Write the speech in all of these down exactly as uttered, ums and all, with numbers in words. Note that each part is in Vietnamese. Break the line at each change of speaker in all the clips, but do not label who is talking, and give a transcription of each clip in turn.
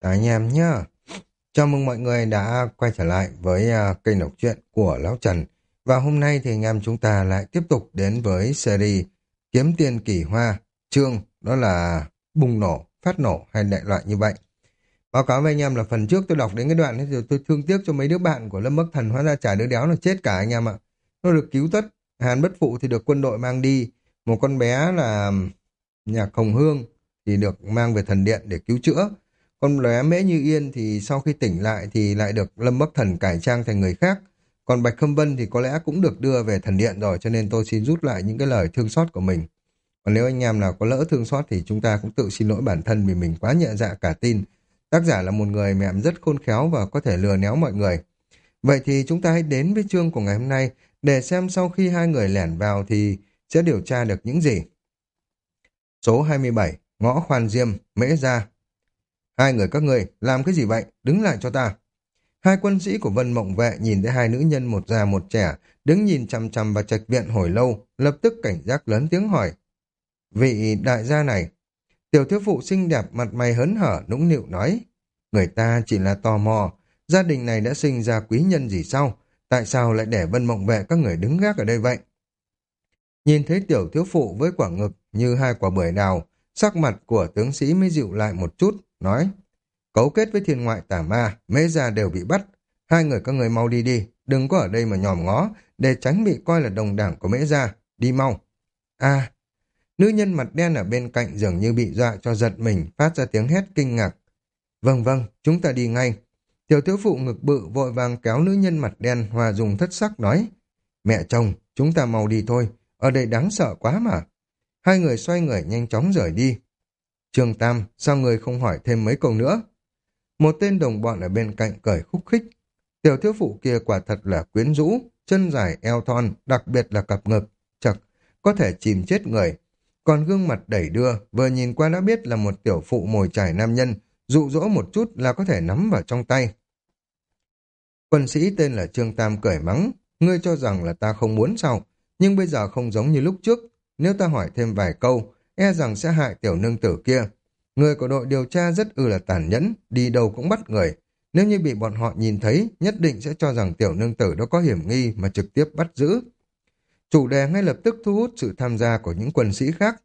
Cả anh em nhá. Chào mừng mọi người đã quay trở lại với à, kênh đọc truyện của Lão Trần. Và hôm nay thì anh em chúng ta lại tiếp tục đến với series Kiếm Tiền Kỳ Hoa, chương đó là bùng nổ, phát nổ hay đại loại như vậy. Báo cáo với anh em là phần trước tôi đọc đến cái đoạn ấy thì tôi thương tiếc cho mấy đứa bạn của Lâm Bắc Thần, hóa ra chả đứa đéo là chết cả anh em ạ. Nó được cứu tất, Hàn Bất Phụ thì được quân đội mang đi, một con bé là Nhạc Hồng Hương thì được mang về thần điện để cứu chữa. Con lóe Mễ Như Yên thì sau khi tỉnh lại thì lại được Lâm Bắc Thần cải trang thành người khác. Còn Bạch Khâm Vân thì có lẽ cũng được đưa về thần điện rồi, cho nên tôi xin rút lại những cái lời thương xót của mình. Còn nếu anh em nào có lỡ thương xót thì chúng ta cũng tự xin lỗi bản thân vì mình quá nhẹ dạ cả tin. Tác giả là một người mẹ rất khôn khéo và có thể lừa néo mọi người. Vậy thì chúng ta hãy đến với chương của ngày hôm nay để xem sau khi hai người lẻn vào thì sẽ điều tra được những gì. Số hai mươi bảy, Ngõ Khoan Diêm, Mễ Gia. Hai người các ngươi làm cái gì vậy? Đứng lại cho ta. Hai quân sĩ của Vân Mộng Vệ nhìn thấy hai nữ nhân một già một trẻ, đứng nhìn chằm chằm vào trạch viện hồi lâu, lập tức cảnh giác lớn tiếng hỏi. Vị đại gia này, tiểu thiếu phụ xinh đẹp mặt mày hớn hở nũng nịu nói. Người ta chỉ là tò mò, gia đình này đã sinh ra quý nhân gì sao? Tại sao lại để Vân Mộng Vệ các người đứng gác ở đây vậy? Nhìn thấy tiểu thiếu phụ với quả ngực như hai quả bưởi đào, sắc mặt của tướng sĩ mới dịu lại một chút, nói. Cấu kết với thiên ngoại tà ma, Mễ Gia đều bị bắt. Hai người các người mau đi đi, đừng có ở đây mà nhòm ngó, để tránh bị coi là đồng đảng của Mễ Gia. Đi mau. À, nữ nhân mặt đen ở bên cạnh dường như bị dọa cho giật mình, phát ra tiếng hét kinh ngạc. Vâng vâng, chúng ta đi ngay. Tiểu thiếu phụ ngực bự vội vàng kéo nữ nhân mặt đen hòa dùng thất sắc nói. Mẹ chồng, chúng ta mau đi thôi, ở đây đáng sợ quá mà. Hai người xoay người nhanh chóng rời đi. Trương Tam, sao người không hỏi thêm mấy câu nữa? Một tên đồng bọn ở bên cạnh cười khúc khích. Tiểu thiếu phụ kia quả thật là quyến rũ, chân dài eo thon, đặc biệt là cặp ngực, chật, có thể chìm chết người. Còn gương mặt đẩy đưa, vừa nhìn qua đã biết là một tiểu phụ mồi chài nam nhân, dụ dỗ một chút là có thể nắm vào trong tay. Quân sĩ tên là Trương Tam cười mắng, ngươi cho rằng là ta không muốn sao, nhưng bây giờ không giống như lúc trước, nếu ta hỏi thêm vài câu, e rằng sẽ hại tiểu nương tử kia. Người của đội điều tra rất ư là tàn nhẫn, đi đâu cũng bắt người. Nếu như bị bọn họ nhìn thấy, nhất định sẽ cho rằng tiểu nương tử đó có hiểm nghi mà trực tiếp bắt giữ. Chủ đề ngay lập tức thu hút sự tham gia của những quân sĩ khác.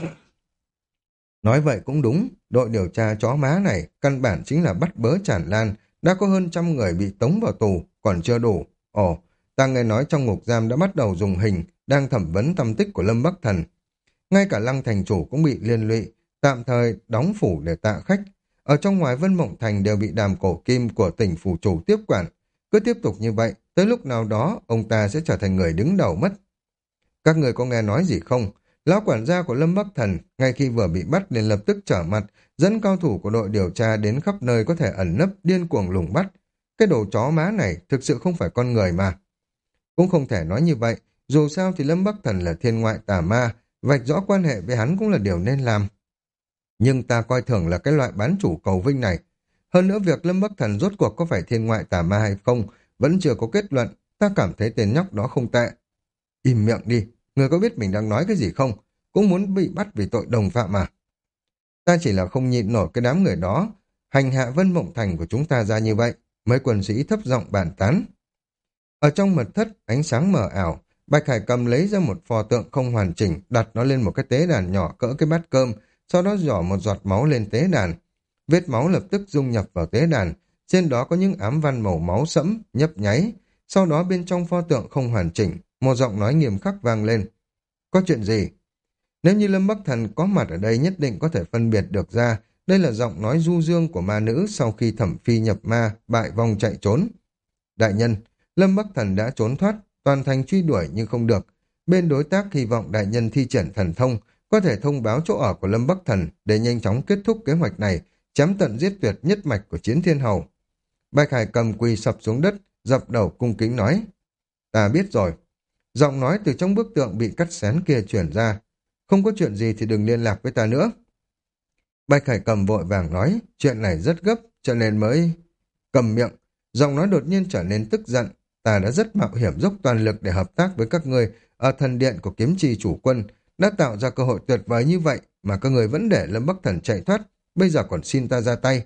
Nói vậy cũng đúng, đội điều tra chó má này căn bản chính là bắt bớ tràn lan, đã có hơn trăm người bị tống vào tù, còn chưa đủ. Ồ, ta nghe nói trong ngục giam đã bắt đầu dùng hình, đang thẩm vấn tâm tích của Lâm Bắc Thần. Ngay cả Lăng thành chủ cũng bị liên lụy, tạm thời đóng phủ để tạ khách. Ở trong ngoài Vân Mộng Thành đều bị Đàm Cổ Kim của tỉnh phủ chủ tiếp quản. Cứ tiếp tục như vậy, tới lúc nào đó ông ta sẽ trở thành người đứng đầu mất. Các người có nghe nói gì không? Lão quản gia của Lâm Bắc Thần, ngay khi vừa bị bắt liền lập tức trở mặt, dẫn cao thủ của đội điều tra đến khắp nơi có thể ẩn nấp điên cuồng lùng bắt. Cái đồ chó má này thực sự không phải con người mà. Cũng không thể nói như vậy, dù sao thì Lâm Bắc Thần là thiên ngoại tà ma, vạch rõ quan hệ với hắn cũng là điều nên làm. Nhưng ta coi thường là cái loại bán chủ cầu vinh này. Hơn nữa việc Lâm Bắc Thần rốt cuộc có phải thiên ngoại tà ma hay không, vẫn chưa có kết luận, ta cảm thấy tên nhóc đó không tệ. Im miệng đi, người có biết mình đang nói cái gì không? Cũng muốn bị bắt vì tội đồng phạm mà. Ta chỉ là không nhịn nổi cái đám người đó, hành hạ Vân Mộng Thành của chúng ta ra như vậy. Mấy quân sĩ thấp giọng bàn tán. Ở trong mật thất, ánh sáng mờ ảo, Bạch Hải Cầm lấy ra một pho tượng không hoàn chỉnh, đặt nó lên một cái tế đàn nhỏ cỡ cái bát cơm, sau đó giỏ một giọt máu lên tế đàn. Vết máu lập tức dung nhập vào tế đàn, trên đó có những ám văn màu máu sẫm, nhấp nháy. Sau đó bên trong pho tượng không hoàn chỉnh, một giọng nói nghiêm khắc vang lên. Có chuyện gì? Nếu như Lâm Bắc Thần có mặt ở đây nhất định có thể phân biệt được ra, đây là giọng nói du dương của ma nữ sau khi Thẩm Phi nhập ma, bại vong chạy trốn. Đại nhân, Lâm Bắc Thần đã trốn thoát, toàn thành truy đuổi nhưng không được. Bên đối tác hy vọng đại nhân thi triển thần thông, có thể thông báo chỗ ở của Lâm Bắc Thần để nhanh chóng kết thúc kế hoạch này, chém tận giết tuyệt nhất mạch của Chiến Thiên Hầu. Bạch Hải Cầm quỳ sập xuống đất, dập đầu cung kính nói. Ta biết rồi. Giọng nói từ trong bức tượng bị cắt xén kia chuyển ra. Không có chuyện gì thì đừng liên lạc với ta nữa. Bạch Hải Cầm vội vàng nói, chuyện này rất gấp, cho nên mới... Cầm miệng, giọng nói đột nhiên trở nên tức giận. Ta đã rất mạo hiểm dốc toàn lực để hợp tác với các ngươi ở thần điện của kiếm trì chủ quân, đã tạo ra cơ hội tuyệt vời như vậy mà các người vẫn để Lâm Bắc Thần chạy thoát, bây giờ còn xin ta ra tay.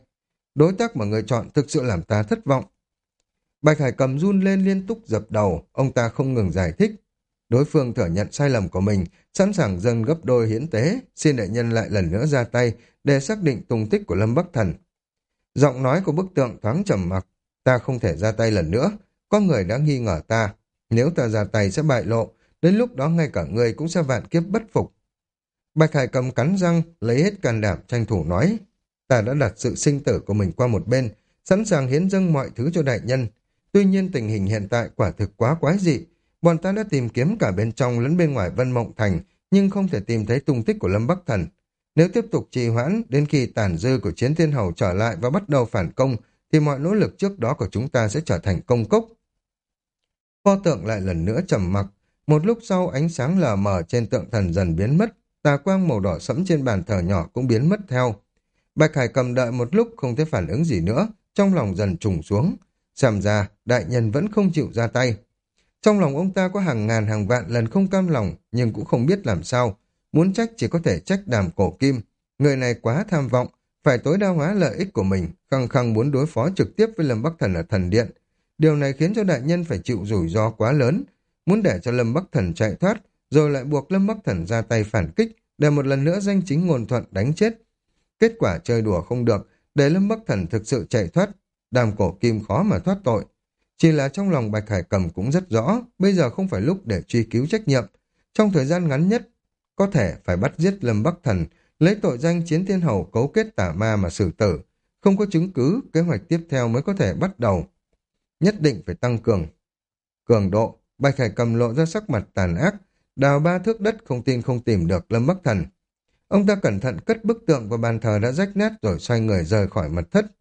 Đối tác mà người chọn thực sự làm ta thất vọng. Bạch Hải Cầm run lên liên tục dập đầu, ông ta không ngừng giải thích. Đối phương thừa nhận sai lầm của mình, sẵn sàng dâng gấp đôi hiến tế, xin đại nhân lại lần nữa ra tay để xác định tung tích của Lâm Bắc Thần. Giọng nói của bức tượng thoáng trầm mặc, ta không thể ra tay lần nữa, có người đã nghi ngờ ta, nếu ta ra tay sẽ bại lộ, đến lúc đó ngay cả người cũng sẽ vạn kiếp bất phục. Bạch Hải Cầm cắn răng, lấy hết can đảm tranh thủ nói, ta đã đặt sự sinh tử của mình qua một bên, sẵn sàng hiến dâng mọi thứ cho đại nhân. Tuy nhiên tình hình hiện tại quả thực quá quái dị, bọn ta đã tìm kiếm cả bên trong lẫn bên ngoài Vân Mộng Thành, nhưng không thể tìm thấy tung tích của Lâm Bắc Thần. Nếu tiếp tục trì hoãn đến khi tàn dư của Chiến Thiên Hầu trở lại và bắt đầu phản công, thì mọi nỗ lực trước đó của chúng ta sẽ trở thành công cốc. Pho tượng lại lần nữa trầm mặc, một lúc sau ánh sáng lờ mờ trên tượng thần dần biến mất, tà quang màu đỏ sẫm trên bàn thờ nhỏ cũng biến mất theo. Bạch Hải Cầm đợi một lúc không thấy phản ứng gì nữa, trong lòng dần trùng xuống. Xem ra, đại nhân vẫn không chịu ra tay. Trong lòng ông ta có hàng ngàn hàng vạn lần không cam lòng, nhưng cũng không biết làm sao. Muốn trách chỉ có thể trách Đàm Cổ Kim. Người này quá tham vọng, phải tối đa hóa lợi ích của mình, khăng khăng muốn đối phó trực tiếp với Lâm Bắc Thần ở thần điện. Điều này khiến cho đại nhân phải chịu rủi ro quá lớn. Muốn để cho Lâm Bắc Thần chạy thoát, rồi lại buộc Lâm Bắc Thần ra tay phản kích, để một lần nữa danh chính ngôn thuận đánh chết. Kết quả chơi đùa không được, để Lâm Bắc Thần thực sự chạy thoát, Đàm Cổ Kim khó mà thoát tội. Chỉ là trong lòng Bạch Hải Cầm cũng rất rõ, bây giờ không phải lúc để truy cứu trách nhiệm. Trong thời gian ngắn nhất, có thể phải bắt giết Lâm Bắc Thần, lấy tội danh Chiến Thiên Hầu cấu kết tà ma mà xử tử. Không có chứng cứ, kế hoạch tiếp theo mới có thể bắt đầu. Nhất định phải tăng cường. Cường độ, Bạch Hải Cầm lộ ra sắc mặt tàn ác, đào ba thước đất không tin không tìm được Lâm Bắc Thần. Ông ta cẩn thận cất bức tượng vào bàn thờ đã rách nát rồi xoay người rời khỏi mật thất.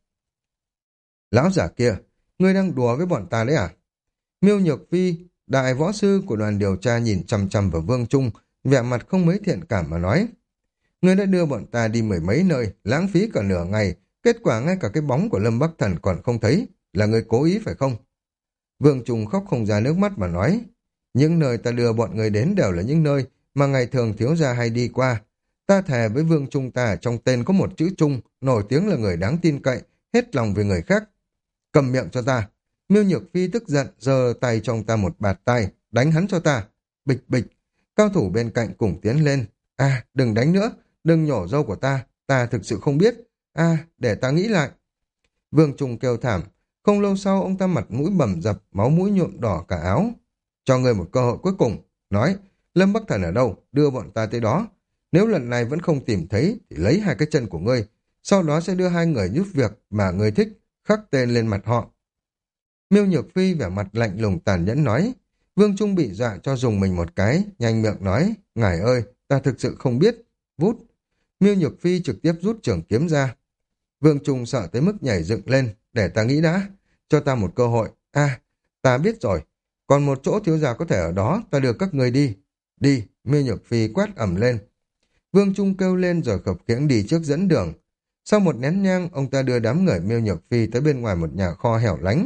Lão giả kia, ngươi đang đùa với bọn ta đấy à? Miêu Nhược Vi, đại võ sư của đoàn điều tra nhìn chằm chằm vào Vương Trung, vẻ mặt không mấy thiện cảm mà nói. Ngươi đã đưa bọn ta đi mười mấy nơi, lãng phí cả nửa ngày, kết quả ngay cả cái bóng của Lâm Bắc Thần còn không thấy, là ngươi cố ý phải không? Vương Trung khóc không ra nước mắt mà nói, những nơi ta đưa bọn người đến đều là những nơi mà ngày thường thiếu gia hay đi qua. Ta thề với Vương Trung ta trong tên có một chữ Trung, nổi tiếng là người đáng tin cậy, hết lòng về người khác. Cầm miệng cho ta. Miêu Nhược Phi tức giận, giơ tay trong ta một bạt tay, đánh hắn cho ta. Bịch bịch, cao thủ bên cạnh cùng tiến lên. À, đừng đánh nữa, đừng nhổ râu của ta, ta thực sự không biết. À, để ta nghĩ lại. Vương Trung kêu thảm, không lâu sau ông ta mặt mũi bầm dập, máu mũi nhuộm đỏ cả áo. Cho ngươi một cơ hội cuối cùng, nói, Lâm Bắc Thần ở đâu, đưa bọn ta tới đó. Nếu lần này vẫn không tìm thấy, thì lấy hai cái chân của ngươi, sau đó sẽ đưa hai người giúp việc mà ngươi thích, khắc tên lên mặt họ. Miêu Nhược Phi vẻ mặt lạnh lùng tàn nhẫn nói. Vương Trung bị dọa cho dùng mình một cái, nhanh miệng nói, ngài ơi, ta thực sự không biết. Vút. Miêu Nhược Phi trực tiếp rút trường kiếm ra. Vương Trung sợ tới mức nhảy dựng lên, để ta nghĩ đã, cho ta một cơ hội. À, ta biết rồi, còn một chỗ thiếu gia có thể ở đó, ta đưa các ngươi đi. Đi, Miêu Nhược Phi quát ẩm lên. Vương Trung kêu lên rồi khập khiễng đi trước dẫn đường. Sau một nén nhang, ông ta đưa đám người Miêu Nhược Phi tới bên ngoài một nhà kho hẻo lánh.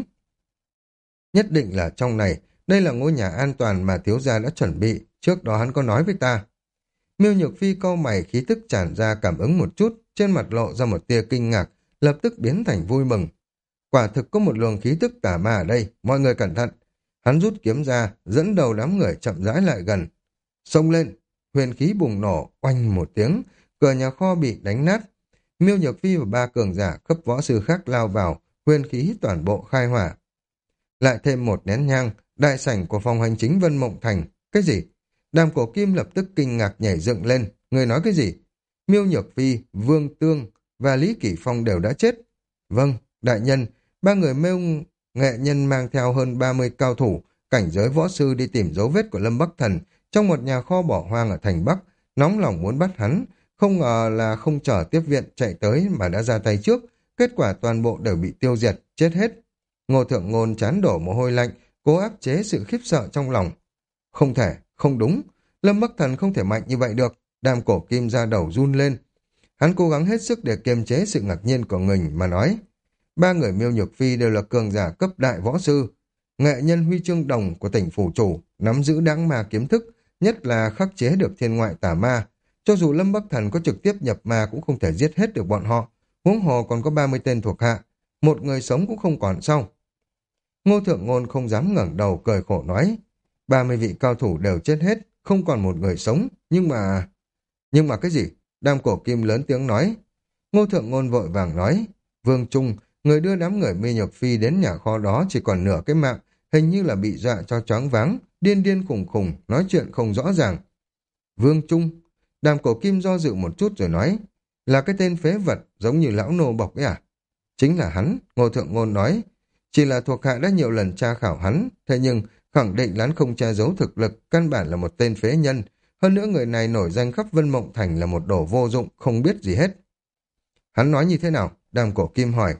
Nhất định là trong này, đây là ngôi nhà an toàn mà thiếu gia đã chuẩn bị, trước đó hắn có nói với ta. Miêu Nhược Phi cau mày, khí tức tràn ra cảm ứng một chút, trên mặt lộ ra một tia kinh ngạc, lập tức biến thành vui mừng. Quả thực có một luồng khí tức tà ma ở đây, mọi người cẩn thận. Hắn rút kiếm ra, dẫn đầu đám người chậm rãi lại gần. Xông lên, huyền khí bùng nổ, oanh một tiếng, cửa nhà kho bị đánh nát. Miêu Nhược Phi và ba cường giả cấp võ sư khác lao vào, huyền khí toàn bộ khai hỏa. Lại thêm một nén nhang, đại sảnh của phòng hành chính Vân Mộng Thành. Cái gì? Đàm Cổ Kim lập tức kinh ngạc nhảy dựng lên. Người nói cái gì? Miêu Nhược Phi, Vương Tương và Lý Kỷ Phong đều đã chết. Vâng, đại nhân, ba người Miêu nghệ nhân mang theo hơn ba mươi cao thủ, cảnh giới võ sư đi tìm dấu vết của Lâm Bắc Thần trong một nhà kho bỏ hoang ở thành Bắc, nóng lòng muốn bắt hắn. Không ngờ là không chờ tiếp viện chạy tới mà đã ra tay trước, kết quả toàn bộ đều bị tiêu diệt, chết hết. Ngô Thượng Ngôn chán đổ mồ hôi lạnh, cố áp chế sự khiếp sợ trong lòng. Không thể, không đúng, Lâm Bắc Thần không thể mạnh như vậy được. Đàm Cổ Kim ra đầu run lên. Hắn cố gắng hết sức để kiềm chế sự ngạc nhiên của mình mà nói. Ba người Miêu Nhược Phi đều là cường giả cấp đại võ sư, nghệ nhân huy chương đồng của tỉnh phủ chủ, nắm giữ đãng ma kiếm thức, nhất là khắc chế được thiên ngoại tà ma. Cho dù Lâm Bắc Thần có trực tiếp nhập ma cũng không thể giết hết được bọn họ. huống hồ còn có ba mươi tên thuộc hạ, một người sống cũng không còn sao? Ngô Thượng Ngôn không dám ngẩng đầu cười khổ nói, ba mươi vị cao thủ đều chết hết, không còn một người sống, nhưng mà... Nhưng mà cái gì? Đàm Cổ Kim lớn tiếng nói. Ngô Thượng Ngôn vội vàng nói, Vương Trung, người đưa đám người Mi Nhược Phi đến nhà kho đó chỉ còn nửa cái mạng, hình như là bị dọa cho choáng váng, điên điên khùng khùng, nói chuyện không rõ ràng. Vương Trung, Đàm Cổ Kim do dự một chút rồi nói, là cái tên phế vật giống như lão nô bộc ấy à? Chính là hắn, Ngô Thượng Ngôn nói, chỉ là thuộc hạ đã nhiều lần tra khảo hắn, thế nhưng khẳng định hắn không che giấu thực lực, căn bản là một tên phế nhân. Hơn nữa người này nổi danh khắp Vân Mộng Thành là một đồ vô dụng, không biết gì hết. Hắn nói như thế nào? Đàm Cổ Kim hỏi.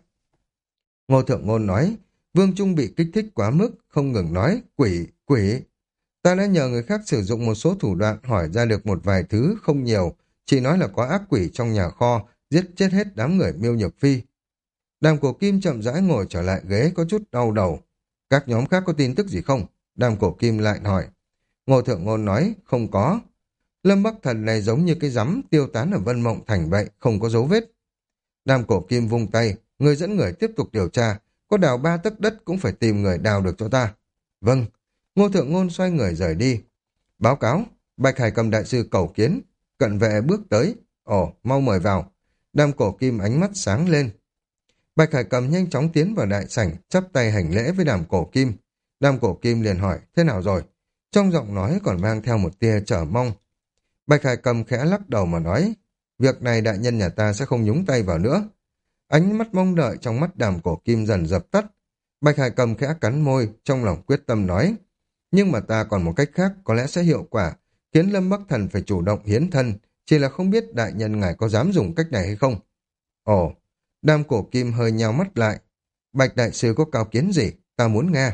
Ngô Thượng Ngôn nói, Vương Trung bị kích thích quá mức, không ngừng nói, quỷ, quỷ. Ta đã nhờ người khác sử dụng một số thủ đoạn hỏi ra được một vài thứ, không nhiều, chỉ nói là có ác quỷ trong nhà kho, giết chết hết đám người Miêu Nhược Phi. Đàm Cổ Kim chậm rãi ngồi trở lại ghế có chút đau đầu. Các nhóm khác có tin tức gì không? Đàm Cổ Kim lại hỏi. Ngô Thượng Ngôn nói, không có. Lâm Bắc Thần này giống như cái rắm tiêu tán ở Vân Mộng Thành vậy, không có dấu vết. Đàm Cổ Kim vung tay, người dẫn người tiếp tục điều tra, có đào ba tấc đất cũng phải tìm người đào được cho ta. Vâng. Ngô Thượng Ngôn xoay người rời đi. Báo cáo, Bạch Hải Cầm đại sư cầu kiến. Cận vệ bước tới. Ồ, mau mời vào. Đàm Cổ Kim ánh mắt sáng lên. Bạch Hải Cầm nhanh chóng tiến vào đại sảnh, chắp tay hành lễ với Đàm Cổ Kim. Đàm Cổ Kim liền hỏi, thế nào rồi? Trong giọng nói còn mang theo một tia chờ mong. Bạch Hải Cầm khẽ lắc đầu mà nói, việc này đại nhân nhà ta sẽ không nhúng tay vào nữa. Ánh mắt mong đợi trong mắt Đàm Cổ Kim dần dập tắt. Bạch Hải Cầm khẽ cắn môi, trong lòng quyết tâm nói, nhưng mà ta còn một cách khác có lẽ sẽ hiệu quả, khiến Lâm Bắc Thần phải chủ động hiến thân, chỉ là không biết đại nhân ngài có dám dùng cách này hay không. Ồ, Đàm Cổ Kim hơi nheo mắt lại. Bạch đại sư có cao kiến gì? Ta muốn nghe.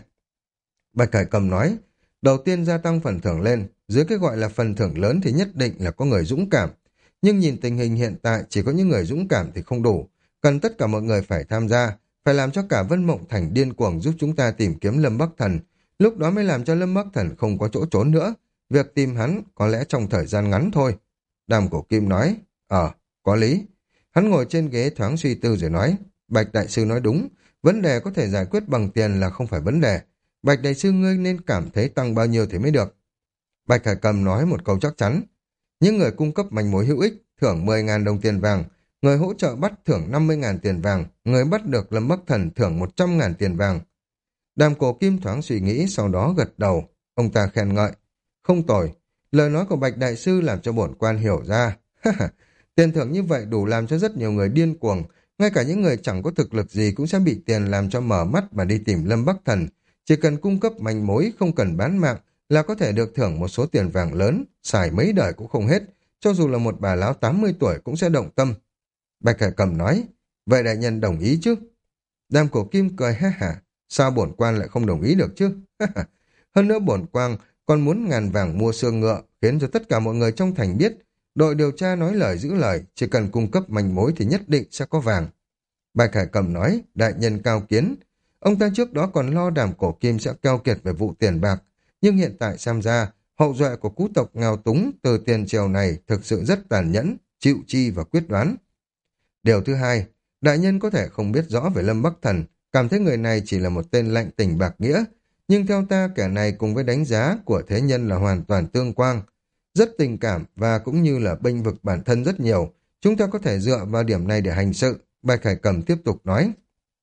Bạch Hải Cầm nói, đầu tiên gia tăng phần thưởng lên, dưới cái gọi là phần thưởng lớn thì nhất định là có người dũng cảm. Nhưng nhìn tình hình hiện tại chỉ có những người dũng cảm thì không đủ, cần tất cả mọi người phải tham gia, phải làm cho cả Vân Mộng Thành điên cuồng giúp chúng ta tìm kiếm Lâm Bắc Thần. Lúc đó mới làm cho Lâm Bắc Thần không có chỗ trốn nữa. Việc tìm hắn có lẽ trong thời gian ngắn thôi. Đàm Cổ Kim nói, ờ, có lý. Hắn ngồi trên ghế thoáng suy tư rồi nói, Bạch đại sư nói đúng, vấn đề có thể giải quyết bằng tiền là không phải vấn đề. Bạch đại sư ngươi nên cảm thấy tăng bao nhiêu thì mới được. Bạch Hải Cầm nói một câu chắc chắn. Những người cung cấp manh mối hữu ích thưởng mười nghìn đồng tiền vàng, người hỗ trợ bắt thưởng năm mươi nghìn tiền vàng, người bắt được Lâm Bắc Thần thưởng một trăm nghìn tiền vàng. Đàm Cổ Kim thoáng suy nghĩ, sau đó gật đầu. Ông ta khen ngợi. Không tồi, lời nói của Bạch đại sư làm cho bổn quan hiểu ra. Tiền thưởng như vậy đủ làm cho rất nhiều người điên cuồng, ngay cả những người chẳng có thực lực gì cũng sẽ bị tiền làm cho mở mắt mà đi tìm Lâm Bắc Thần. Chỉ cần cung cấp manh mối, không cần bán mạng, là có thể được thưởng một số tiền vàng lớn, xài mấy đời cũng không hết, cho dù là một bà lão tám mươi tuổi cũng sẽ động tâm. Bạch Hải Cầm nói, vậy đại nhân đồng ý chứ? Đàm Cổ Kim cười ha hả, sao bổn quan lại không đồng ý được chứ? Hơn nữa bổn quan còn muốn ngàn vàng mua xương ngựa, khiến cho tất cả mọi người trong thành biết, đội điều tra nói lời giữ lời, chỉ cần cung cấp manh mối thì nhất định sẽ có vàng. Bạch Hải Cầm nói, đại nhân cao kiến. Ông ta trước đó còn lo Đàm Cổ Kim sẽ keo kiệt về vụ tiền bạc, nhưng hiện tại xem ra, hậu duệ của cú tộc nghèo túng từ tiền triều này thực sự rất tàn nhẫn, chịu chi và quyết đoán. Điều thứ hai, đại nhân có thể không biết rõ về Lâm Bắc Thần, cảm thấy người này chỉ là một tên lạnh tình bạc nghĩa, nhưng theo ta kẻ này cùng với đánh giá của thế nhân là hoàn toàn tương quang, rất tình cảm và cũng như là bênh vực bản thân rất nhiều, chúng ta có thể dựa vào điểm này để hành sự. Bạch Hải Cầm tiếp tục nói.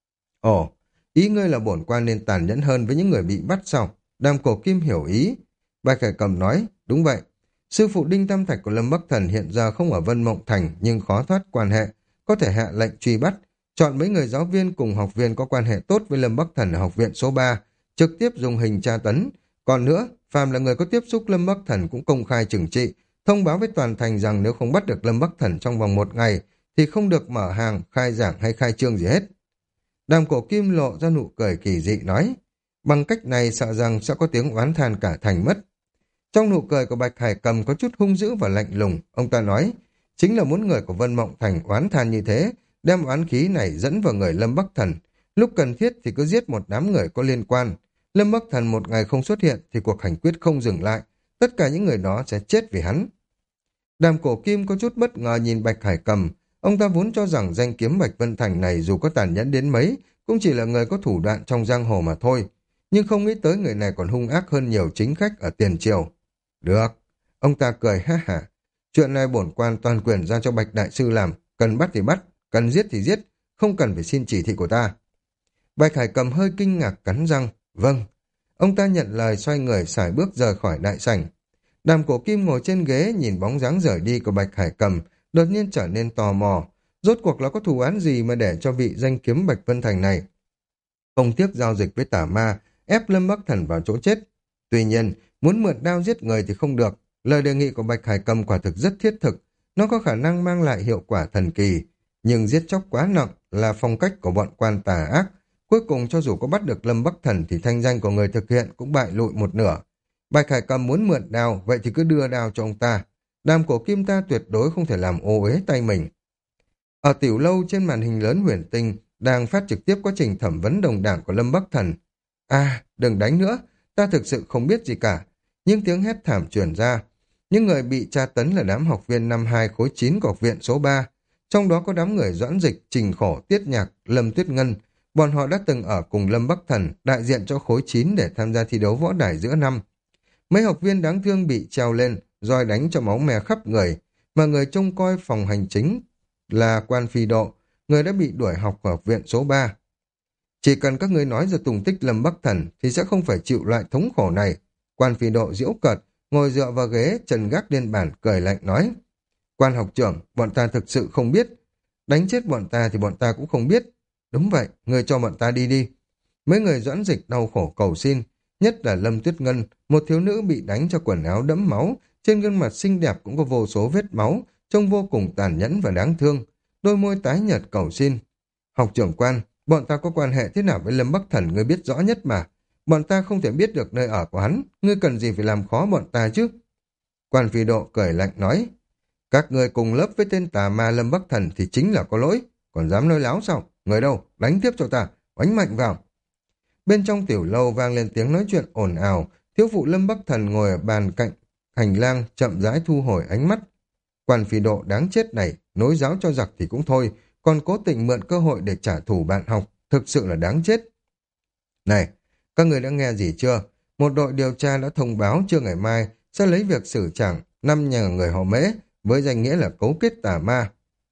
Ồ, ý ngươi là bổn quan nên tàn nhẫn hơn với những người bị bắt sao? Đàm Cổ Kim hiểu ý. Bạch Hải Cầm nói, đúng vậy. Sư phụ Đinh Tam Thạch của Lâm Bắc Thần hiện giờ không ở Vân Mộng Thành nhưng khó thoát quan hệ, có thể hạ lệnh truy bắt, chọn mấy người giáo viên cùng học viên có quan hệ tốt với Lâm Bắc Thần ở học viện số ba, trực tiếp dùng hình tra tấn. Còn nữa, phàm là người có tiếp xúc Lâm Bắc Thần cũng công khai trừng trị, thông báo với toàn thành rằng nếu không bắt được Lâm Bắc Thần trong vòng một ngày thì không được mở hàng, khai giảng hay khai trương gì hết. Đàm Cổ Kim lộ ra nụ cười kỳ dị nói, bằng cách này sợ rằng sẽ có tiếng oán than cả thành mất. Trong nụ cười của Bạch Hải Cầm có chút hung dữ và lạnh lùng, ông ta nói, chính là muốn người của Vân Mộng Thành oán than như thế, đem oán khí này dẫn vào người Lâm Bắc Thần. Lúc cần thiết thì cứ giết một đám người có liên quan. Lâm Bắc Thần một ngày không xuất hiện thì cuộc hành quyết không dừng lại, tất cả những người đó sẽ chết vì hắn. Đàm Cổ Kim có chút bất ngờ nhìn Bạch Hải Cầm, Ông ta vốn cho rằng danh kiếm Bạch Vân Thành này dù có tàn nhẫn đến mấy, cũng chỉ là người có thủ đoạn trong giang hồ mà thôi. Nhưng không nghĩ tới người này còn hung ác hơn nhiều chính khách ở tiền triều. Được. Ông ta cười ha hả. Chuyện này bổn quan toàn quyền ra cho Bạch Đại Sư làm. Cần bắt thì bắt, cần giết thì giết, không cần phải xin chỉ thị của ta. Bạch Hải Cầm hơi kinh ngạc cắn răng. Vâng. Ông ta nhận lời xoay người sải bước rời khỏi đại sảnh. Đàm Cổ Kim ngồi trên ghế nhìn bóng dáng rời đi của Bạch Hải Cầm, đột nhiên trở nên tò mò. Rốt cuộc là có thù oán gì mà để cho vị danh kiếm Bạch Vân Thành này không tiếc giao dịch với tà ma, ép Lâm Bắc Thần vào chỗ chết. Tuy nhiên, muốn mượn đao giết người thì không được. Lời đề nghị của Bạch Hải Cầm quả thực rất thiết thực. Nó có khả năng mang lại hiệu quả thần kỳ. Nhưng giết chóc quá nặng là phong cách của bọn quan tà ác. Cuối cùng cho dù có bắt được Lâm Bắc Thần thì thanh danh của người thực hiện cũng bại lụi một nửa. Bạch Hải Cầm muốn mượn đao, vậy thì cứ đưa đao cho ông ta. Đàm Cổ Kim ta tuyệt đối không thể làm ô uế tay mình. Ở tiểu lâu trên màn hình lớn huyền tinh, đang phát trực tiếp quá trình thẩm vấn đồng đảng của Lâm Bắc Thần. À, đừng đánh nữa, ta thực sự không biết gì cả. Những tiếng hét thảm truyền ra. Những người bị tra tấn là đám học viên năm hai khối chín của học viện số ba. Trong đó có đám người Doãn Dịch, Trình Khổ, Tiết Nhạc, Lâm Tuyết Ngân. Bọn họ đã từng ở cùng Lâm Bắc Thần, đại diện cho khối chín để tham gia thi đấu võ đài giữa năm. Mấy học viên đáng thương bị treo lên, roi đánh cho máu me khắp người, mà người trông coi phòng hành chính là Quan Phi Độ, người đã bị đuổi học ở học viện số ba. Chỉ cần các ngươi nói ra tùng tích Lâm Bắc Thần thì sẽ không phải chịu loại thống khổ này. Quan Phi Độ giễu cợt, ngồi dựa vào ghế, chân gác lên bàn, cười lạnh nói. Quan học trưởng, bọn ta thực sự không biết. Đánh chết bọn ta thì bọn ta cũng không biết. Đúng vậy, người cho bọn ta đi đi. Mấy người Doãn Dịch đau khổ cầu xin, nhất là Lâm Tuyết Ngân, một thiếu nữ bị đánh cho quần áo đẫm máu, trên gương mặt xinh đẹp cũng có vô số vết máu, trông vô cùng tàn nhẫn và đáng thương. Đôi môi tái nhợt cầu xin. Học trưởng Quan, bọn ta có quan hệ thế nào với Lâm Bắc Thần ngươi biết rõ nhất mà. Bọn ta không thể biết được nơi ở của hắn, ngươi cần gì phải làm khó bọn ta chứ? Quan Phi Độ cười lạnh nói. Các ngươi cùng lớp với tên tà ma Lâm Bắc Thần thì chính là có lỗi, còn dám nói láo sao? Người đâu? Đánh tiếp cho ta, đánh mạnh vào. Bên trong tiểu lâu vang lên tiếng nói chuyện ồn ào, thiếu phụ Lâm Bắc Thần ngồi ở bàn cạnh hành lang chậm rãi thu hồi ánh mắt. Quan Phi Độ đáng chết này, nối giáo cho giặc thì cũng thôi, còn cố tình mượn cơ hội để trả thù bạn học, thực sự là đáng chết. Này, các người đã nghe gì chưa? Một đội điều tra đã thông báo trưa ngày mai sẽ lấy việc xử trảm năm nhà người họ Mễ với danh nghĩa là cấu kết tà ma.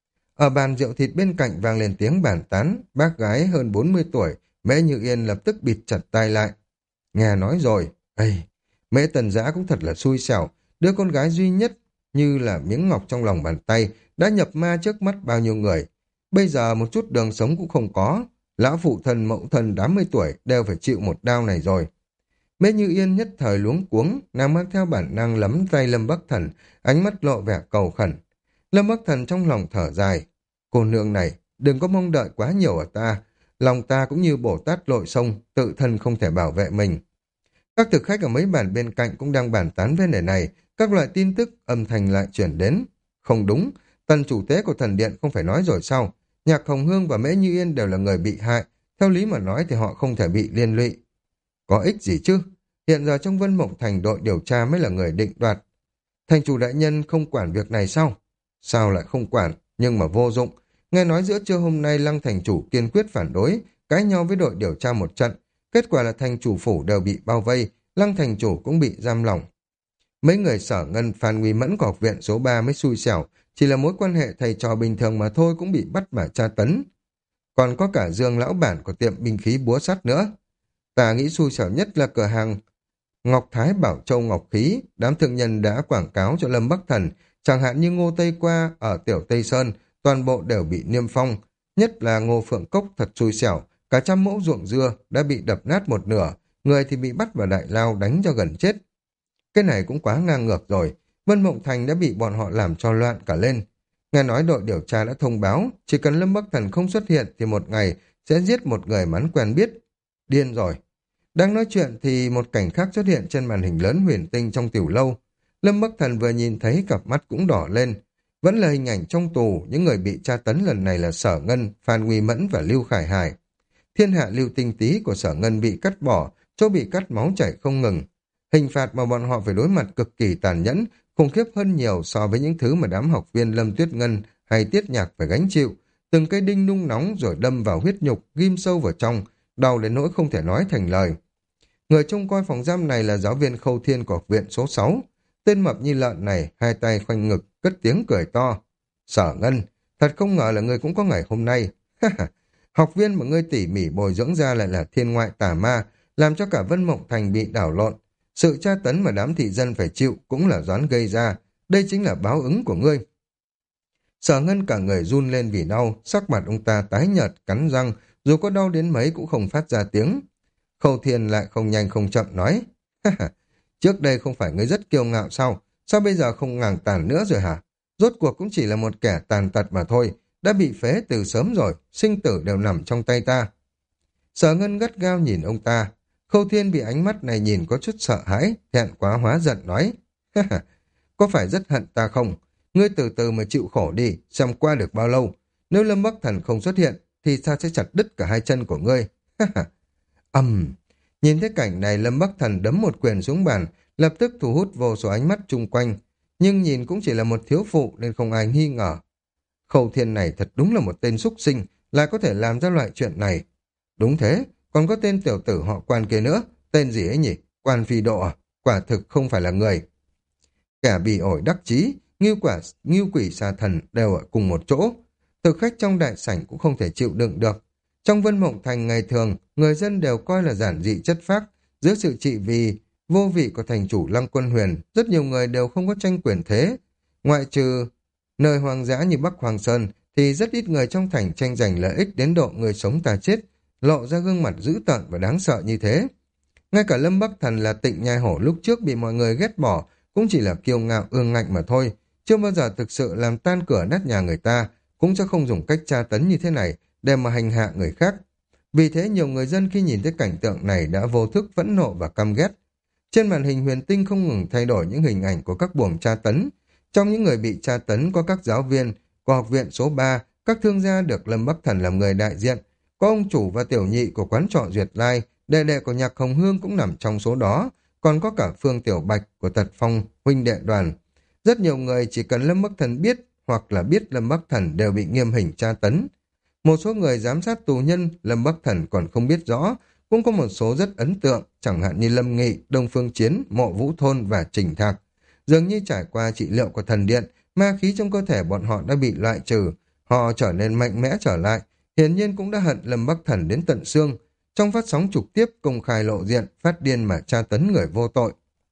Ở bàn rượu thịt bên cạnh vang lên tiếng bàn tán, bác gái hơn bốn mươi tuổi, Mễ Như Yên lập tức bịt chặt tai lại. Nghe nói rồi, ây, Mễ Tần Dã cũng thật là xui xẻo, đứa con gái duy nhất như là miếng ngọc trong lòng bàn tay, đã nhập ma trước mắt bao nhiêu người. Bây giờ một chút đường sống cũng không có, lão phụ thân mẫu thân tám mươi tuổi đều phải chịu một đau này rồi. Mễ Như Yên nhất thời luống cuống, nàng mang theo bản năng lắm tay Lâm Bắc Thần, ánh mắt lộ vẻ cầu khẩn. Lâm Bắc Thần trong lòng thở dài. Cô nương này, đừng có mong đợi quá nhiều ở ta. Lòng ta cũng như Bồ Tát lội sông, tự thân không thể bảo vệ mình. Các thực khách ở mấy bàn bên cạnh cũng đang bàn tán vấn đề này, các loại tin tức âm thanh lại chuyển đến. Không đúng, tần chủ tế của thần điện không phải nói rồi sao? Nhạc Hồng Hương và Mễ Như Yên đều là người bị hại, theo lý mà nói thì họ không thể bị liên lụy. Có ích gì chứ? Hiện giờ trong Vân Mộng Thành đội điều tra mới là người định đoạt. Thành chủ đại nhân không quản việc này sao? Sao lại không quản, nhưng mà vô dụng. Nghe nói giữa trưa hôm nay Lăng thành chủ kiên quyết phản đối, cãi nhau với đội điều tra một trận. Kết quả là thành chủ phủ đều bị bao vây, Lăng thành chủ cũng bị giam lỏng. Mấy người Sở Ngân, Phan Nguy Mẫn của học viện số ba mới xui xẻo, chỉ là mối quan hệ thầy trò bình thường mà thôi cũng bị bắt mà tra tấn. Còn có cả Dương lão bản của tiệm binh khí búa sắt nữa. Ta nghĩ xui xẻo nhất là cửa hàng Ngọc Thái Bảo Châu Ngọc Khí, đám thương nhân đã quảng cáo cho Lâm Bắc Thần, chẳng hạn như Ngô Tây Qua ở Tiểu Tây Sơn, toàn bộ đều bị niêm phong, nhất là Ngô Phượng Cốc thật xui xẻo, cả trăm mẫu ruộng dưa đã bị đập nát một nửa, người thì bị bắt vào đại lao đánh cho gần chết. Cái này cũng quá ngang ngược rồi, Vân Mộng Thành đã bị bọn họ làm cho loạn cả lên. Nghe nói đội điều tra đã thông báo, chỉ cần Lâm Bắc Thần không xuất hiện thì một ngày sẽ giết một người mà hắn quen biết. Điên rồi. Đang nói chuyện thì một cảnh khác xuất hiện trên màn hình lớn huyền tinh trong tiểu lâu. Lâm Bắc Thần vừa nhìn thấy cặp mắt cũng đỏ lên. Vẫn là hình ảnh trong tù, những người bị tra tấn lần này là Sở Ngân, Phan Nguy Mẫn và Lưu Khải Hải. Thiên hạ Lưu Tinh Tý của Sở Ngân bị cắt bỏ, chỗ bị cắt máu chảy không ngừng. Hình phạt mà bọn họ phải đối mặt cực kỳ tàn nhẫn, khủng khiếp hơn nhiều so với những thứ mà đám học viên Lâm Tuyết Ngân hay tiết nhạc phải gánh chịu, từng cây đinh nung nóng rồi đâm vào huyết nhục, ghim sâu vào trong, đau đến nỗi không thể nói thành lời. Người trông coi phòng giam này là giáo viên Khâu Thiên của học viện số sáu. Tên mập như lợn này, hai tay khoanh ngực, cất tiếng cười to. Sở Ngân, thật không ngờ là ngươi cũng có ngày hôm nay. Học viên mà ngươi tỉ mỉ bồi dưỡng ra lại là thiên ngoại tà ma, làm cho cả Vân Mộng Thành bị đảo lộn. Sự tra tấn mà đám thị dân phải chịu cũng là Doãn gây ra. Đây chính là báo ứng của ngươi. Sở Ngân cả người run lên vì đau, sắc mặt ông ta tái nhợt, cắn răng, dù có đau đến mấy cũng không phát ra tiếng. Khâu Thiên lại không nhanh không chậm nói, trước đây không phải ngươi rất kiêu ngạo sao? Sao bây giờ không ngàng tàn nữa rồi hả? Rốt cuộc cũng chỉ là một kẻ tàn tật mà thôi, đã bị phế từ sớm rồi, sinh tử đều nằm trong tay ta. Sở Ngân gắt gao nhìn ông ta. Khâu Thiên bị ánh mắt này nhìn có chút sợ hãi, thẹn quá hóa giận nói, có phải rất hận ta không? Ngươi từ từ mà chịu khổ đi, xem qua được bao lâu. Nếu Lâm Bắc Thần không xuất hiện, thì ta sẽ chặt đứt cả hai chân của ngươi. Ầm, nhìn thấy cảnh này, Lâm Bắc Thần đấm một quyền xuống bàn, lập tức thu hút vô số ánh mắt chung quanh. Nhưng nhìn cũng chỉ là một thiếu phụ nên không ai nghi ngờ. Khâu Thiên này thật đúng là một tên súc sinh, lại có thể làm ra loại chuyện này. Đúng thế, còn có tên tiểu tử họ Quan kia nữa, tên gì ấy nhỉ? Quan Phi Độ à? Quả thực không phải là người. Kẻ bỉ ổi đắc chí, ngưu quả, ngưu quỷ xà thần đều ở cùng một chỗ. Thực khách trong đại sảnh cũng không thể chịu đựng được. Trong Vân Mộng Thành ngày thường, người dân đều coi là giản dị chất phác. Dưới sự trị vì vô vị của thành chủ Lăng Quân Huyền, rất nhiều người đều không có tranh quyền thế. Ngoại trừ nơi hoang dã như Bắc Hoàng Sơn, thì rất ít người trong thành tranh giành lợi ích đến độ người sống ta chết, lộ ra gương mặt dữ tợn và đáng sợ như thế. Ngay cả Lâm Bắc Thần là Tịnh Nhai Hổ lúc trước bị mọi người ghét bỏ, cũng chỉ là kiêu ngạo ương ngạnh mà thôi, chưa bao giờ thực sự làm tan cửa nát nhà người ta, cũng sẽ không dùng cách tra tấn như thế này để mà hành hạ người khác. Vì thế nhiều người dân khi nhìn thấy cảnh tượng này đã vô thức phẫn nộ và căm ghét. Trên màn hình huyền tinh không ngừng thay đổi những hình ảnh của các buồng tra tấn. Trong những người bị tra tấn có các giáo viên của học viện số ba, các thương gia được Lâm Bắc Thần làm người đại diện, có ông chủ và tiểu nhị của quán trọ Duyệt Lai, đệ đệ của Nhạc Hồng Hương cũng nằm trong số đó, còn có cả Phương Tiểu Bạch của Tật Phong huynh đệ đoàn. Rất nhiều người chỉ cần Lâm Bắc Thần biết hoặc là biết Lâm Bắc Thần đều bị nghiêm hình tra tấn. Một số người giám sát tù nhân Lâm Bắc Thần còn không biết rõ, cũng có một số rất ấn tượng, chẳng hạn như Lâm Nghị, Đông Phương Chiến, Mộ Vũ Thôn và Trình Thạc. Dường như trải qua trị liệu của thần điện, ma khí trong cơ thể bọn họ đã bị loại trừ, họ trở nên mạnh mẽ trở lại, hiển nhiên cũng đã hận Lâm Bắc Thần đến tận xương. Trong phát sóng trực tiếp công khai lộ diện, phát điên mà tra tấn người vô tội.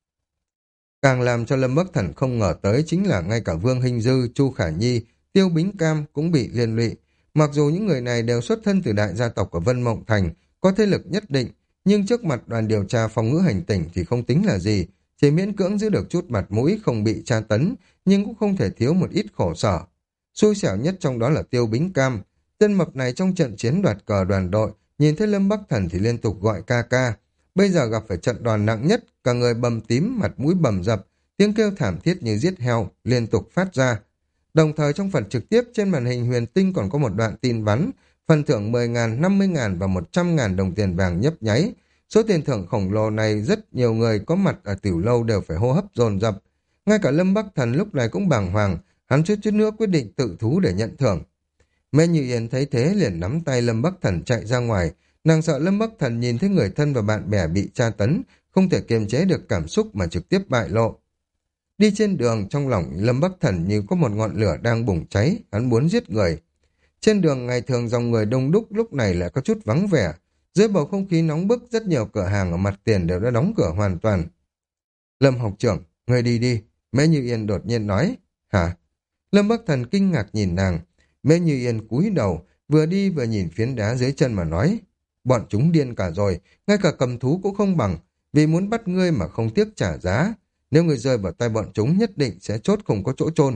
Càng làm cho Lâm Bắc Thần không ngờ tới chính là ngay cả Vương Hinh Dư, Chu Khả Nhi, Tiêu Bính Cam cũng bị liên lụy. Mặc dù những người này đều xuất thân từ đại gia tộc ở Vân Mộng Thành, có thế lực nhất định, nhưng trước mặt đoàn điều tra phòng ngữ hành tỉnh thì không tính là gì, chỉ miễn cưỡng giữ được chút mặt mũi không bị tra tấn, nhưng cũng không thể thiếu một ít khổ sở. Xui xẻo nhất trong đó là Tiêu Bính Cam. Tên mập này trong trận chiến đoạt cờ đoàn đội, nhìn thấy Lâm Bắc Thần thì liên tục gọi ca ca. Bây giờ gặp phải trận đòn nặng nhất, cả người bầm tím, mặt mũi bầm dập, tiếng kêu thảm thiết như giết heo liên tục phát ra. Đồng thời trong phần trực tiếp trên màn hình huyền tinh còn có một đoạn tin vắn, phần thưởng mười ngàn, năm mươi ngàn và một trăm ngàn đồng tiền vàng nhấp nháy. Số tiền thưởng khổng lồ này rất nhiều người có mặt ở tiểu lâu đều phải hô hấp dồn dập. Ngay cả Lâm Bắc Thần lúc này cũng bàng hoàng, hắn chút chút nữa quyết định tự thú để nhận thưởng. Mê Như Yên thấy thế liền nắm tay Lâm Bắc Thần chạy ra ngoài, nàng sợ Lâm Bắc Thần nhìn thấy người thân và bạn bè bị tra tấn, không thể kiềm chế được cảm xúc mà trực tiếp bại lộ. Đi trên đường, trong lòng Lâm Bắc Thần như có một ngọn lửa đang bùng cháy, hắn muốn giết người. Trên đường ngày thường dòng người đông đúc lúc này lại có chút vắng vẻ. Dưới bầu không khí nóng bức, rất nhiều cửa hàng ở mặt tiền đều đã đóng cửa hoàn toàn. Lâm học trưởng, người đi đi, Mễ Như Yên đột nhiên nói. Hả? Lâm Bắc Thần kinh ngạc nhìn nàng. Mễ Như Yên cúi đầu, vừa đi vừa nhìn phiến đá dưới chân mà nói. Bọn chúng điên cả rồi, ngay cả cầm thú cũng không bằng, vì muốn bắt ngươi mà không tiếc trả giá. Nếu người rơi vào tay bọn chúng nhất định sẽ chốt không có chỗ chôn.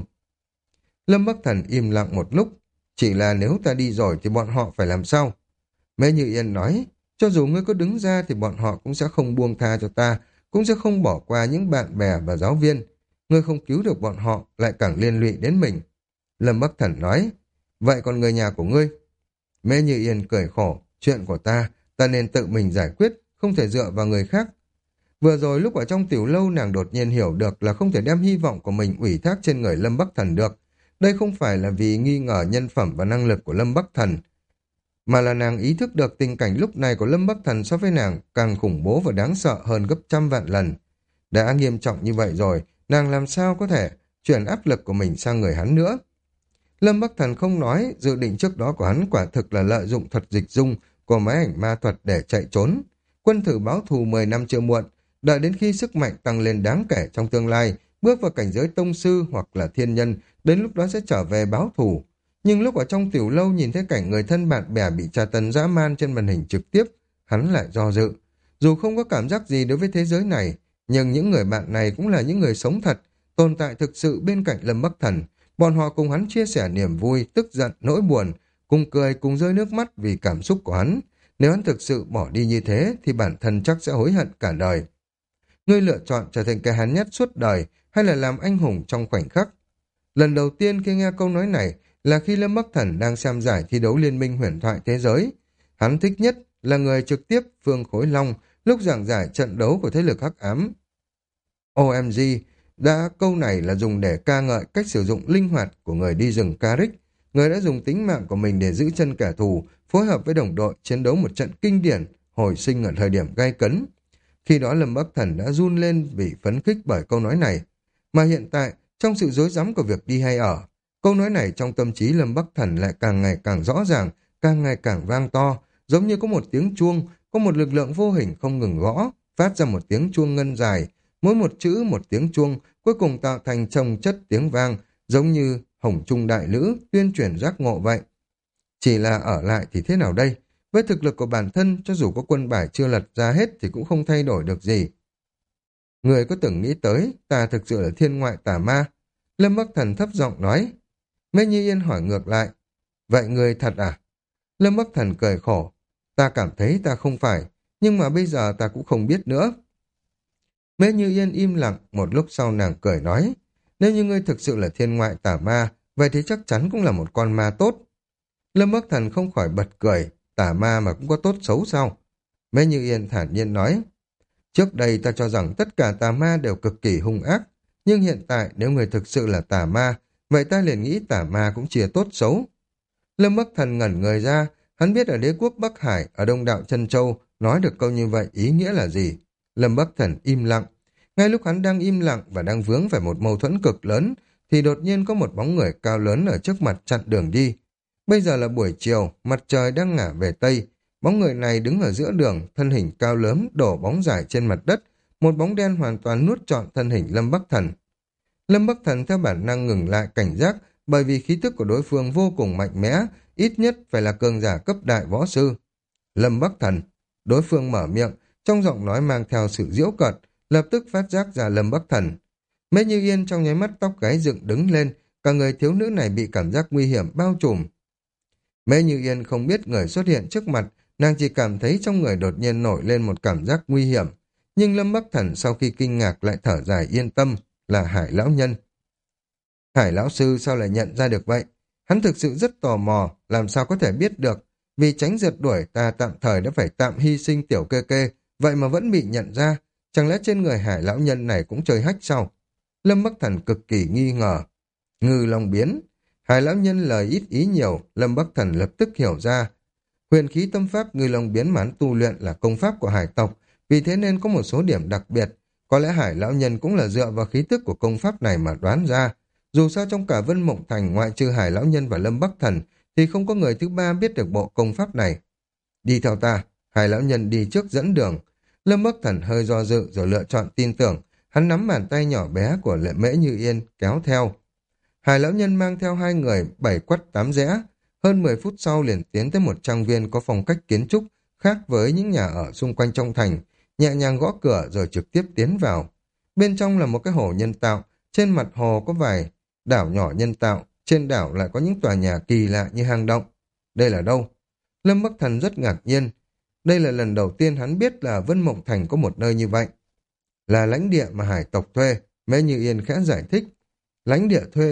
Lâm Bắc Thần im lặng một lúc. Chỉ là nếu ta đi rồi thì bọn họ phải làm sao? Mễ Như Yên nói, cho dù ngươi có đứng ra thì bọn họ cũng sẽ không buông tha cho ta, cũng sẽ không bỏ qua những bạn bè và giáo viên. Ngươi không cứu được bọn họ, lại càng liên lụy đến mình. Lâm Bắc Thần nói, vậy còn người nhà của ngươi? Mễ Như Yên cười khổ, chuyện của ta, ta nên tự mình giải quyết, không thể dựa vào người khác. Vừa rồi lúc ở trong tiểu lâu nàng đột nhiên hiểu được là không thể đem hy vọng của mình ủy thác trên người Lâm Bắc Thần được. Đây không phải là vì nghi ngờ nhân phẩm và năng lực của Lâm Bắc Thần, mà là nàng ý thức được tình cảnh lúc này của Lâm Bắc Thần so với nàng càng khủng bố và đáng sợ hơn gấp trăm vạn lần. Đã nghiêm trọng như vậy rồi, nàng làm sao có thể chuyển áp lực của mình sang người hắn nữa. Lâm Bắc Thần không nói, dự định trước đó của hắn quả thực là lợi dụng thuật dịch dung của máy ảnh ma thuật để chạy trốn. Quân thử báo thù mười năm chưa muộn, đợi đến khi sức mạnh tăng lên đáng kể trong tương lai, bước vào cảnh giới tông sư hoặc là thiên nhân, đến lúc đó sẽ trở về báo thù. Nhưng lúc ở trong tiểu lâu nhìn thấy cảnh người thân bạn bè bị tra tấn dã man trên màn hình trực tiếp, hắn lại do dự. Dù không có cảm giác gì đối với thế giới này, nhưng những người bạn này cũng là những người sống thật, tồn tại thực sự bên cạnh Lâm Bắc Thần. Bọn họ cùng hắn chia sẻ niềm vui, tức giận, nỗi buồn, cùng cười, cùng rơi nước mắt vì cảm xúc của hắn. Nếu hắn thực sự bỏ đi như thế, thì bản thân chắc sẽ hối hận cả đời. Ngươi lựa chọn trở thành cái hắn nhất suốt đời, hay là làm anh hùng trong khoảnh khắc? Lần đầu tiên khi nghe câu nói này là khi Lâm Bắc Thần đang xem giải thi đấu Liên minh huyền thoại thế giới. Hắn thích nhất là người trực tiếp Phương Khối Long lúc giảng giải trận đấu của thế lực hắc ám. o em giê, đã câu này là dùng để ca ngợi cách sử dụng linh hoạt của người đi rừng Carrick, người đã dùng tính mạng của mình để giữ chân kẻ thù, phối hợp với đồng đội chiến đấu một trận kinh điển, hồi sinh ở thời điểm gay cấn. Khi đó Lâm Bắc Thần đã run lên vì phấn khích bởi câu nói này. Mà hiện tại, trong sự rối rắm của việc đi hay ở, câu nói này trong tâm trí Lâm Bắc Thần lại càng ngày càng rõ ràng, càng ngày càng vang to, giống như có một tiếng chuông, có một lực lượng vô hình không ngừng gõ, phát ra một tiếng chuông ngân dài, mỗi một chữ một tiếng chuông, cuối cùng tạo thành chồng chất tiếng vang, giống như hồng trung đại lữ tuyên truyền giác ngộ vậy. Chỉ là ở lại thì thế nào đây? Với thực lực của bản thân, cho dù có quân bài chưa lật ra hết thì cũng không thay đổi được gì. Người có từng nghĩ tới, ta thực sự là thiên ngoại tà ma? Lâm Bắc Thần thấp giọng nói. Mê Như Yên hỏi ngược lại. Vậy người thật à? Lâm Bắc Thần cười khổ. Ta cảm thấy ta không phải, nhưng mà bây giờ ta cũng không biết nữa. Mê Như Yên im lặng, một lúc sau nàng cười nói. Nếu như ngươi thực sự là thiên ngoại tà ma, vậy thì chắc chắn cũng là một con ma tốt. Lâm Bắc Thần không khỏi bật cười. Tà ma mà cũng có tốt xấu sao? Mê Như Yên thản nhiên nói. Trước đây ta cho rằng tất cả tà ma đều cực kỳ hung ác, nhưng hiện tại nếu người thực sự là tà ma, vậy ta liền nghĩ tà ma cũng chia tốt xấu. Lâm Bắc Thần ngẩn người ra, hắn biết ở đế quốc Bắc Hải, ở Đông Đạo Chân Châu, nói được câu như vậy ý nghĩa là gì. Lâm Bắc Thần im lặng. Ngay lúc hắn đang im lặng và đang vướng phải một mâu thuẫn cực lớn, thì đột nhiên có một bóng người cao lớn ở trước mặt chặn đường đi. Bây giờ là buổi chiều, mặt trời đang ngả về Tây. Bóng người này đứng ở giữa đường, thân hình cao lớn, đổ bóng dài trên mặt đất. Một bóng đen hoàn toàn nuốt trọn thân hình Lâm Bắc Thần. Lâm Bắc Thần theo bản năng ngừng lại cảnh giác, bởi vì khí tức của đối phương vô cùng mạnh mẽ, ít nhất phải là cường giả cấp đại võ sư. Lâm Bắc Thần, đối phương mở miệng, trong giọng nói mang theo sự giễu cợt, lập tức phát giác ra Lâm Bắc Thần. Mễ Như Yên trong nháy mắt tóc gáy dựng đứng lên, cả người thiếu nữ này bị cảm giác nguy hiểm bao trùm. Mễ Như Yên không biết người xuất hiện trước mặt, nàng chỉ cảm thấy trong người đột nhiên nổi lên một cảm giác nguy hiểm. Nhưng Lâm Bắc Thần sau khi kinh ngạc lại thở dài yên tâm, là Hải Lão Nhân. Hải Lão Sư sao lại nhận ra được vậy? Hắn thực sự rất tò mò, làm sao có thể biết được. Vì tránh giật đuổi ta tạm thời đã phải tạm hy sinh tiểu kê kê, vậy mà vẫn bị nhận ra. Chẳng lẽ trên người Hải Lão Nhân này cũng chơi hách sao? Lâm Bắc Thần cực kỳ nghi ngờ. Ngư Long biến. Hải Lão Nhân lời ít ý nhiều, Lâm Bắc Thần lập tức hiểu ra. Huyền khí tâm pháp Ngư Long biến mà hắn tu luyện là công pháp của hải tộc, vì thế nên có một số điểm đặc biệt. Có lẽ Hải Lão Nhân cũng là dựa vào khí tức của công pháp này mà đoán ra. Dù sao trong cả Vân Mộng Thành ngoại trừ Hải Lão Nhân và Lâm Bắc Thần thì không có người thứ ba biết được bộ công pháp này. Đi theo ta, Hải Lão Nhân đi trước dẫn đường. Lâm Bắc Thần hơi do dự rồi lựa chọn tin tưởng. Hắn nắm bàn tay nhỏ bé của Lệ Mễ Như Yên kéo theo. Hải Lão Nhân mang theo hai người bảy quắt tám rẽ. Hơn mười phút sau liền tiến tới một trang viên có phong cách kiến trúc khác với những nhà ở xung quanh trong thành, nhẹ nhàng gõ cửa rồi trực tiếp tiến vào. Bên trong là một cái hồ nhân tạo, trên mặt hồ có vài đảo nhỏ nhân tạo, trên đảo lại có những tòa nhà kỳ lạ như hang động. Đây là đâu? Lâm Bắc Thần rất ngạc nhiên. Đây là lần đầu tiên hắn biết là Vân Mộng Thành có một nơi như vậy. Là lãnh địa mà hải tộc thuê, Mễ Như Yên khẽ giải thích. Lãnh địa thuê.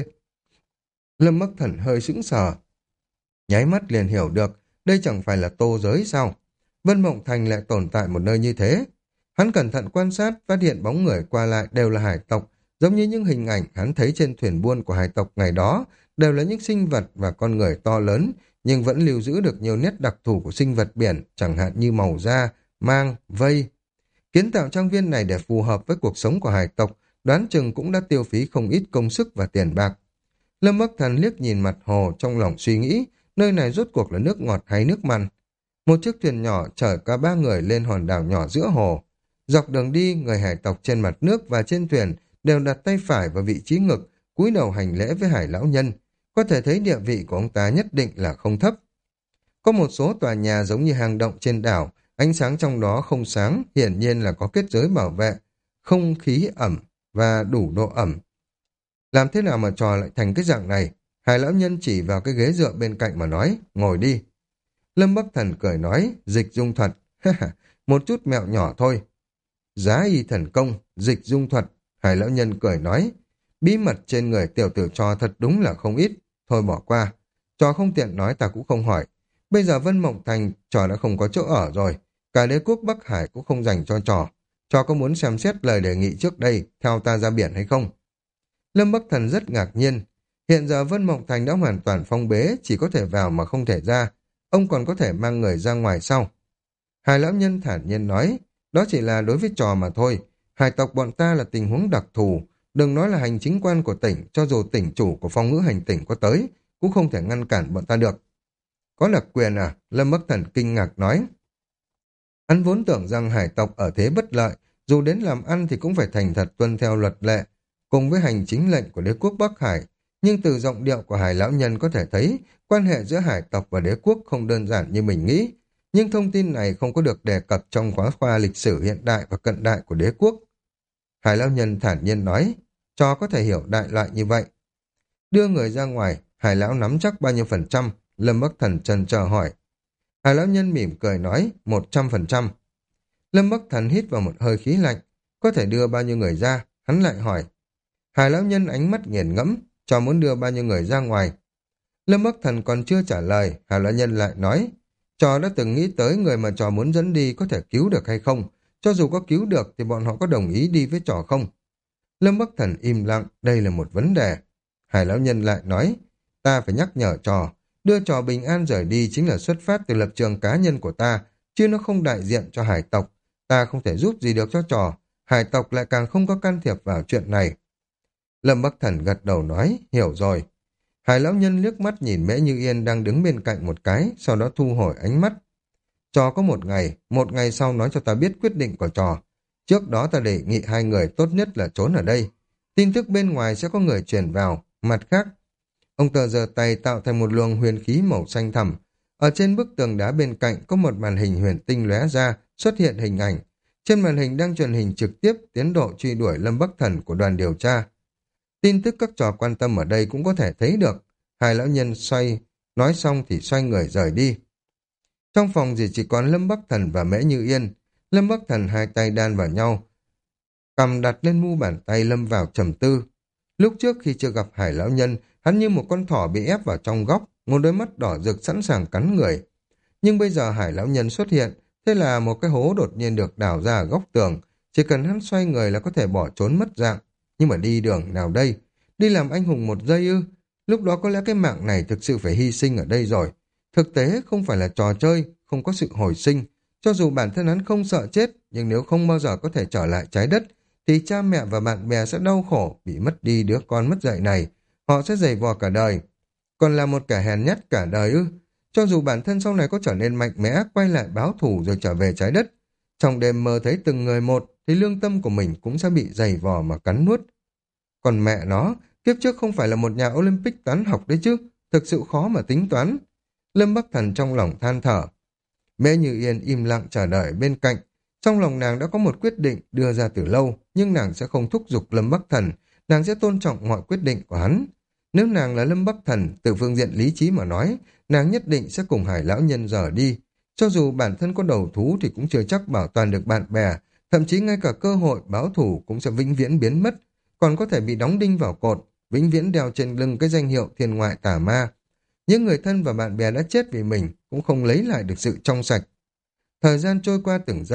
Lâm Bắc Thần hơi sững sờ. Nháy mắt liền hiểu được, đây chẳng phải là tô giới sao? Vân Mộng Thành lại tồn tại một nơi như thế. Hắn cẩn thận quan sát, phát hiện bóng người qua lại đều là hải tộc, Giống như những hình ảnh hắn thấy trên thuyền buôn của hải tộc ngày đó, đều là những sinh vật và con người to lớn, nhưng vẫn lưu giữ được nhiều nét đặc thù của sinh vật biển, chẳng hạn như màu da, mang, vây. Kiến tạo trang viên này để phù hợp với cuộc sống của hải tộc, đoán chừng cũng đã tiêu phí không ít công sức và tiền bạc. Lâm Bắc Thần liếc nhìn mặt hồ trong lòng suy nghĩ, nơi này rốt cuộc là nước ngọt hay nước mặn. Một chiếc thuyền nhỏ chở cả ba người lên hòn đảo nhỏ giữa hồ. Dọc đường đi, người hải tộc trên mặt nước và trên thuyền đều đặt tay phải vào vị trí ngực, cúi đầu hành lễ với hải lão nhân. Có thể thấy địa vị của ông ta nhất định là không thấp. Có một số tòa nhà giống như hang động trên đảo, ánh sáng trong đó không sáng, hiển nhiên là có kết giới bảo vệ, không khí ẩm và đủ độ ẩm. Làm thế nào mà trò lại thành cái dạng này? Hải lão nhân chỉ vào cái ghế dựa bên cạnh mà nói, ngồi đi. Lâm Bắc Thần cười nói, dịch dung thuật, một chút mẹo nhỏ thôi. Giá y thần công, dịch dung thuật, Hải lão nhân cười nói, bí mật trên người tiểu tử trò thật đúng là không ít, thôi bỏ qua. Trò không tiện nói ta cũng không hỏi. Bây giờ Vân Mộng Thành trò đã không có chỗ ở rồi, cả đế quốc Bắc Hải cũng không dành cho trò. Trò có muốn xem xét lời đề nghị trước đây, theo ta ra biển hay không? Lâm Bắc Thần rất ngạc nhiên. Hiện giờ Vân Mộng Thành đã hoàn toàn phong bế, chỉ có thể vào mà không thể ra. Ông còn có thể mang người ra ngoài sau. Hải lão nhân thản nhiên nói, đó chỉ là đối với trò mà thôi. Hải tộc bọn ta là tình huống đặc thù. Đừng nói là hành chính quan của tỉnh, cho dù tỉnh chủ của phong ngữ hành tỉnh có tới, cũng không thể ngăn cản bọn ta được. Có đặc quyền à? Lâm Bắc Thần kinh ngạc nói. Hắn vốn tưởng rằng hải tộc ở thế bất lợi, dù đến làm ăn thì cũng phải thành thật tuân theo luật lệ, cùng với hành chính lệnh của đế quốc Bắc Hải. Nhưng từ giọng điệu của hải lão nhân có thể thấy, quan hệ giữa hải tộc và đế quốc không đơn giản như mình nghĩ. Nhưng thông tin này không có được đề cập trong khóa khoa lịch sử hiện đại và cận đại của đế quốc. Hải lão nhân thản nhiên nói, cho có thể hiểu đại loại như vậy. Đưa người ra ngoài, hải lão nắm chắc bao nhiêu phần trăm? Lâm Bắc Thần chần chờ hỏi. Hải lão nhân mỉm cười nói, một trăm phần trăm. Lâm Bắc Thần hít vào một hơi khí lạnh, có thể đưa bao nhiêu người ra? Hắn lại hỏi. Hải lão nhân ánh mắt nghiền ngẫm, cho muốn đưa bao nhiêu người ra ngoài? Lâm Bắc Thần còn chưa trả lời, Hải lão nhân lại nói, trò đã từng nghĩ tới người mà trò muốn dẫn đi có thể cứu được hay không? Cho dù có cứu được thì bọn họ có đồng ý đi với trò không? Lâm Bắc Thần im lặng, đây là một vấn đề. Hải lão nhân lại nói, ta phải nhắc nhở trò, đưa trò bình an rời đi chính là xuất phát từ lập trường cá nhân của ta, chứ nó không đại diện cho hải tộc. Ta không thể giúp gì được cho trò, hải tộc lại càng không có can thiệp vào chuyện này. Lâm Bắc Thần gật đầu nói, hiểu rồi. Hải lão nhân liếc mắt nhìn Mễ Như Yên đang đứng bên cạnh một cái, sau đó thu hồi ánh mắt. Trò có một ngày, một ngày sau nói cho ta biết quyết định của trò. Trước đó ta đề nghị hai người tốt nhất là trốn ở đây. Tin tức bên ngoài sẽ có người truyền vào. Mặt khác, ông ta giơ tay tạo thành một luồng huyền khí màu xanh thẳm. Ở trên bức tường đá bên cạnh có một màn hình huyền tinh lóe ra, xuất hiện hình ảnh. Trên màn hình đang truyền hình trực tiếp tiến độ truy đuổi Lâm Bắc Thần của đoàn điều tra. Tin tức các trò quan tâm ở đây cũng có thể thấy được. Hai lão nhân xoay, nói xong thì xoay người rời đi. Trong phòng chỉ chỉ còn Lâm Bắc Thần và Mễ Như Yên. Lâm Bắc Thần hai tay đan vào nhau, cầm đặt lên mu bàn tay lâm vào trầm tư. Lúc trước khi chưa gặp Hải lão nhân, hắn như một con thỏ bị ép vào trong góc, một đôi mắt đỏ rực sẵn sàng cắn người. Nhưng bây giờ Hải lão nhân xuất hiện, thế là một cái hố đột nhiên được đào ra ở góc tường, chỉ cần hắn xoay người là có thể bỏ trốn mất dạng. Nhưng mà đi đường nào đây? Đi làm anh hùng một giây ư? Lúc đó có lẽ cái mạng này thực sự phải hy sinh ở đây rồi. Thực tế không phải là trò chơi, không có sự hồi sinh. Cho dù bản thân hắn không sợ chết, nhưng nếu không bao giờ có thể trở lại trái đất, thì cha mẹ và bạn bè sẽ đau khổ bị mất đi đứa con mất dạy này. Họ sẽ giày vò cả đời. Còn là một kẻ hèn nhát cả đời ư? Cho dù bản thân sau này có trở nên mạnh mẽ, quay lại báo thù rồi trở về trái đất, trong đêm mơ thấy từng người một, thì lương tâm của mình cũng sẽ bị giày vò mà cắn nuốt. Còn mẹ nó, kiếp trước không phải là một nhà Olympic toán học đấy chứ, thực sự khó mà tính toán. Lâm Bắc Thần trong lòng than thở. Mễ Như Yên im lặng chờ đợi bên cạnh. Trong lòng nàng đã có một quyết định đưa ra từ lâu, nhưng nàng sẽ không thúc giục Lâm Bắc Thần, nàng sẽ tôn trọng mọi quyết định của hắn. Nếu nàng là Lâm Bắc Thần, từ phương diện lý trí mà nói, nàng nhất định sẽ cùng Hải lão nhân rời đi. Cho dù bản thân có đầu thú thì cũng chưa chắc bảo toàn được bạn bè, thậm chí ngay cả cơ hội báo thù cũng sẽ vĩnh viễn biến mất, còn có thể bị đóng đinh vào cột, vĩnh viễn đeo trên lưng cái danh hiệu thiên ngoại tà ma. Những người thân và bạn bè đã chết vì mình cũng không lấy lại được sự trong sạch. Thời gian trôi qua từng giây,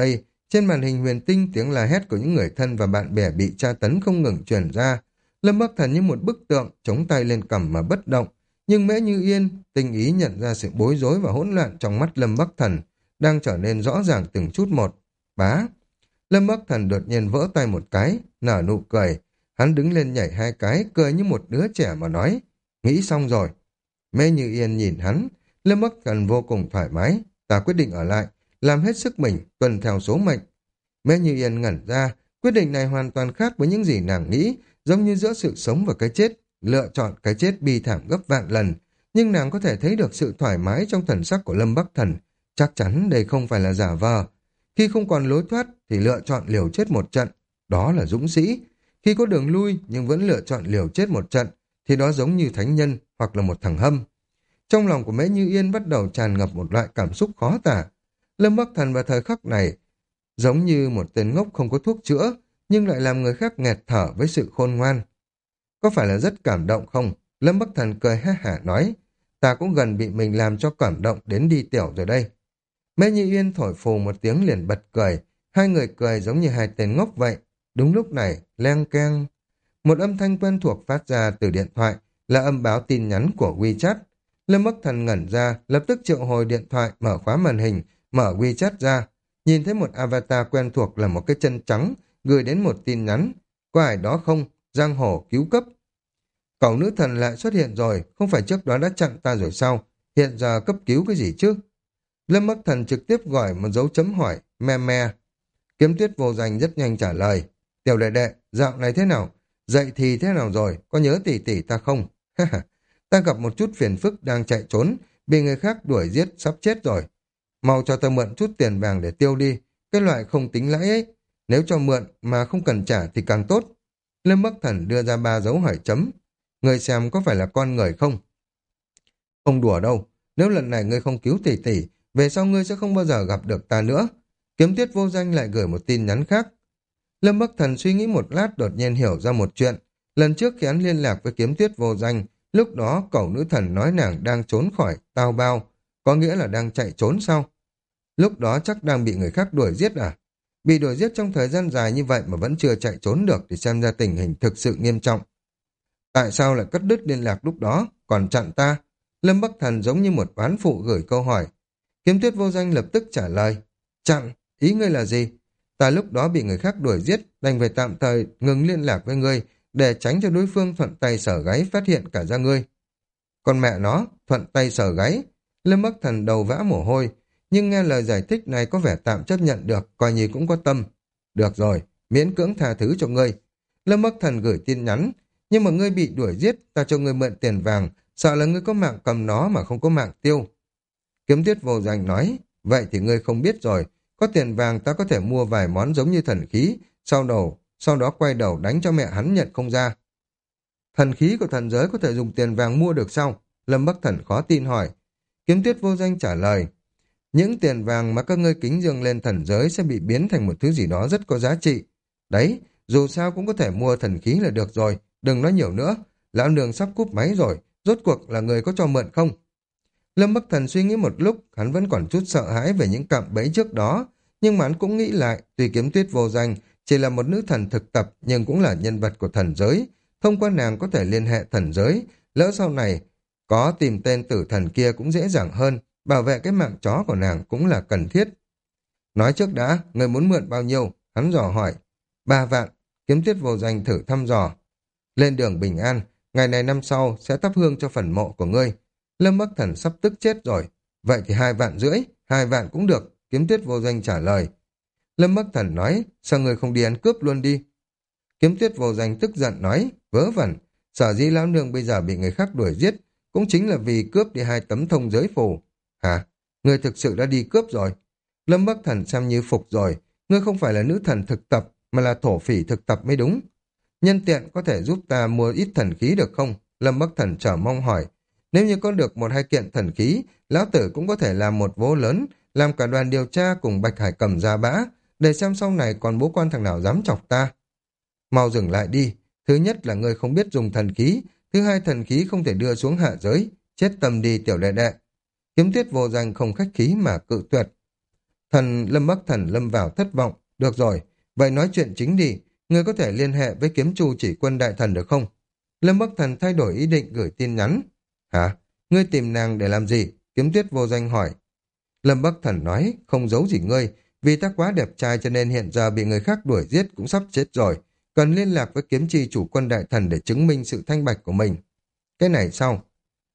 Trên màn hình huyền tinh, tiếng la hét của những người thân và bạn bè bị tra tấn không ngừng truyền ra. Lâm Bắc Thần như một bức tượng, chống tay lên cằm mà bất động. Nhưng Mễ Như Yên, tinh ý nhận ra sự bối rối và hỗn loạn trong mắt Lâm Bắc Thần, đang trở nên rõ ràng từng chút một. Bá! Lâm Bắc Thần đột nhiên vỡ tay một cái, nở nụ cười. Hắn đứng lên nhảy hai cái, cười như một đứa trẻ mà nói. Nghĩ xong rồi. Mễ Như Yên nhìn hắn. Lâm Bắc Thần vô cùng thoải mái. Ta quyết định ở lại, làm hết sức mình, tuân theo số mệnh. Mễ Như Yên ngẩn ra, quyết định này hoàn toàn khác với những gì nàng nghĩ, giống như giữa sự sống và cái chết, lựa chọn cái chết bi thảm gấp vạn lần. Nhưng nàng có thể thấy được sự thoải mái trong thần sắc của Lâm Bắc Thần. Chắc chắn đây không phải là giả vờ. Khi không còn lối thoát thì lựa chọn liều chết một trận, đó là dũng sĩ. Khi có đường lui nhưng vẫn lựa chọn liều chết một trận, thì đó giống như thánh nhân hoặc là một thằng hâm. Trong lòng của Mễ Như Yên bắt đầu tràn ngập một loại cảm xúc khó tả. Lâm Bắc Thần vào thời khắc này giống như một tên ngốc không có thuốc chữa, nhưng lại làm người khác nghẹt thở với sự khôn ngoan. Có phải là rất cảm động không? Lâm Bắc Thần cười ha hả nói, ta cũng gần bị mình làm cho cảm động đến đi tiểu rồi đây. Mễ Như Yên thổi phù một tiếng liền bật cười, hai người cười giống như hai tên ngốc vậy. Đúng lúc này, leng keng, một âm thanh quen thuộc phát ra từ điện thoại, là âm báo tin nhắn của WeChat. Lâm Bắc Thần ngẩn ra, lập tức triệu hồi điện thoại, mở khóa màn hình, mở WeChat ra, nhìn thấy một avatar quen thuộc là một cái chân trắng, gửi đến một tin nhắn. Có ai đó không? Giang hồ cứu cấp. Cậu nữ thần lại xuất hiện rồi, không phải trước đó đã chặn ta rồi sao? Hiện giờ cấp cứu cái gì chứ? Lâm Bắc Thần trực tiếp gọi một dấu chấm hỏi, me me. Kiếm Tuyết Vô Danh rất nhanh trả lời. Tiểu đệ đệ, dạo này thế nào? Dậy thì thế nào rồi? Có nhớ tỷ tỷ ta không? Ta gặp một chút phiền phức đang chạy trốn, bị người khác đuổi giết sắp chết rồi. Mau cho ta mượn chút tiền vàng để tiêu đi, cái loại không tính lãi ấy. Nếu cho mượn mà không cần trả thì càng tốt. Lâm Bắc Thần đưa ra ba dấu hỏi chấm. Người xem có phải là con người không? Không đùa đâu. Nếu lần này ngươi không cứu tỷ tỷ, về sau ngươi sẽ không bao giờ gặp được ta nữa. Kiếm Tuyết Vô Danh lại gửi một tin nhắn khác. Lâm Bắc Thần suy nghĩ một lát đột nhiên hiểu ra một chuyện. Lần trước khi hắn liên lạc với Kiếm Tuyết Vô Danh, lúc đó cẩu nữ thần nói nàng đang trốn khỏi Tao Bao, có nghĩa là đang chạy trốn sao? Lúc đó chắc đang bị người khác đuổi giết à? Bị đuổi giết trong thời gian dài như vậy mà vẫn chưa chạy trốn được thì xem ra tình hình thực sự nghiêm trọng. Tại sao lại cắt đứt liên lạc lúc đó, còn chặn ta? Lâm Bắc Thần giống như một oán phụ gửi câu hỏi. Kiếm Tuyết Vô Danh lập tức trả lời. Chặn, ý ngươi là gì? Ta lúc đó bị người khác đuổi giết, đành phải tạm thời ngừng liên lạc với ngươi, để tránh cho đối phương thuận tay sở gáy phát hiện cả ra ngươi. Còn mẹ nó, thuận tay sở gáy. Lâm Bắc Thần đầu vã mồ hôi, nhưng nghe lời giải thích này có vẻ tạm chấp nhận được, coi như cũng có tâm. Được rồi, miễn cưỡng tha thứ cho ngươi. Lâm Bắc Thần gửi tin nhắn, nhưng mà ngươi bị đuổi giết, ta cho ngươi mượn tiền vàng, sợ là ngươi có mạng cầm nó mà không có mạng tiêu. Kiếm Tuyết Vô Danh nói, vậy thì ngươi không biết rồi, có tiền vàng ta có thể mua vài món giống như thần khí, sau đầu, sau đó quay đầu đánh cho mẹ hắn nhận không ra. Thần khí của thần giới có thể dùng tiền vàng mua được sao? Lâm Bắc Thần khó tin hỏi. Kiếm Tuyết Vô Danh trả lời, những tiền vàng mà các ngươi kính dâng lên thần giới sẽ bị biến thành một thứ gì đó rất có giá trị. Đấy, dù sao cũng có thể mua thần khí là được rồi, đừng nói nhiều nữa. Lão nương sắp cúp máy rồi, rốt cuộc là người có cho mượn không? Lâm Bắc Thần suy nghĩ một lúc, hắn vẫn còn chút sợ hãi về những cạm bẫy trước đó, nhưng mà hắn cũng nghĩ lại, tuy Kiếm Tuyết Vô Danh chỉ là một nữ thần thực tập nhưng cũng là nhân vật của thần giới, thông qua nàng có thể liên hệ thần giới, lỡ sau này có tìm tên tử thần kia cũng dễ dàng hơn, bảo vệ cái mạng chó của nàng cũng là cần thiết. Nói trước đã, người muốn mượn bao nhiêu? Hắn dò hỏi. Ba vạn, Kiếm Tuyết Vô Danh thử thăm dò. Lên đường bình an, ngày này năm sau sẽ thắp hương cho phần mộ của ngươi. Lâm Bắc Thần sắp tức chết rồi. Vậy thì hai vạn rưỡi, hai vạn cũng được, Kiếm Tuyết Vô Danh trả lời. Lâm Bắc Thần nói, sao người không đi ăn cướp luôn đi? Kiếm Tuyết Vô Danh tức giận nói, vớ vẩn, sở dĩ lão nương bây giờ bị người khác đuổi giết, cũng chính là vì cướp đi hai tấm thông giới phù. Hả? Người thực sự đã đi cướp rồi? Lâm Bắc Thần xem như phục rồi, ngươi không phải là nữ thần thực tập, mà là thổ phỉ thực tập mới đúng. Nhân tiện có thể giúp ta mua ít thần khí được không? Lâm Bắc Thần chờ mong hỏi. Nếu như có được một hai kiện thần khí, lão tử cũng có thể làm một vố lớn, làm cả đoàn điều tra cùng Bạch Hải Cầm ra bã, để xem sau này còn bố quan thằng nào dám chọc ta. Mau dừng lại đi, thứ nhất là ngươi không biết dùng thần khí, thứ hai thần khí không thể đưa xuống hạ giới, chết tâm đi tiểu đệ đệ. Kiếm Tuyết Vô Danh không khách khí mà cự tuyệt. Thần Lâm Bắc Thần lâm vào thất vọng, được rồi, vậy nói chuyện chính đi, ngươi có thể liên hệ với kiếm chu chỉ quân đại thần được không? Lâm Bắc Thần thay đổi ý định gửi tin nhắn. Hả? Ngươi tìm nàng để làm gì? Kiếm Tuyết Vô Danh hỏi. Lâm Bắc Thần nói, không giấu gì ngươi, vì ta quá đẹp trai cho nên hiện giờ bị người khác đuổi giết cũng sắp chết rồi, cần liên lạc với kiếm chi chủ quân đại thần để chứng minh sự thanh bạch của mình. Cái này sao?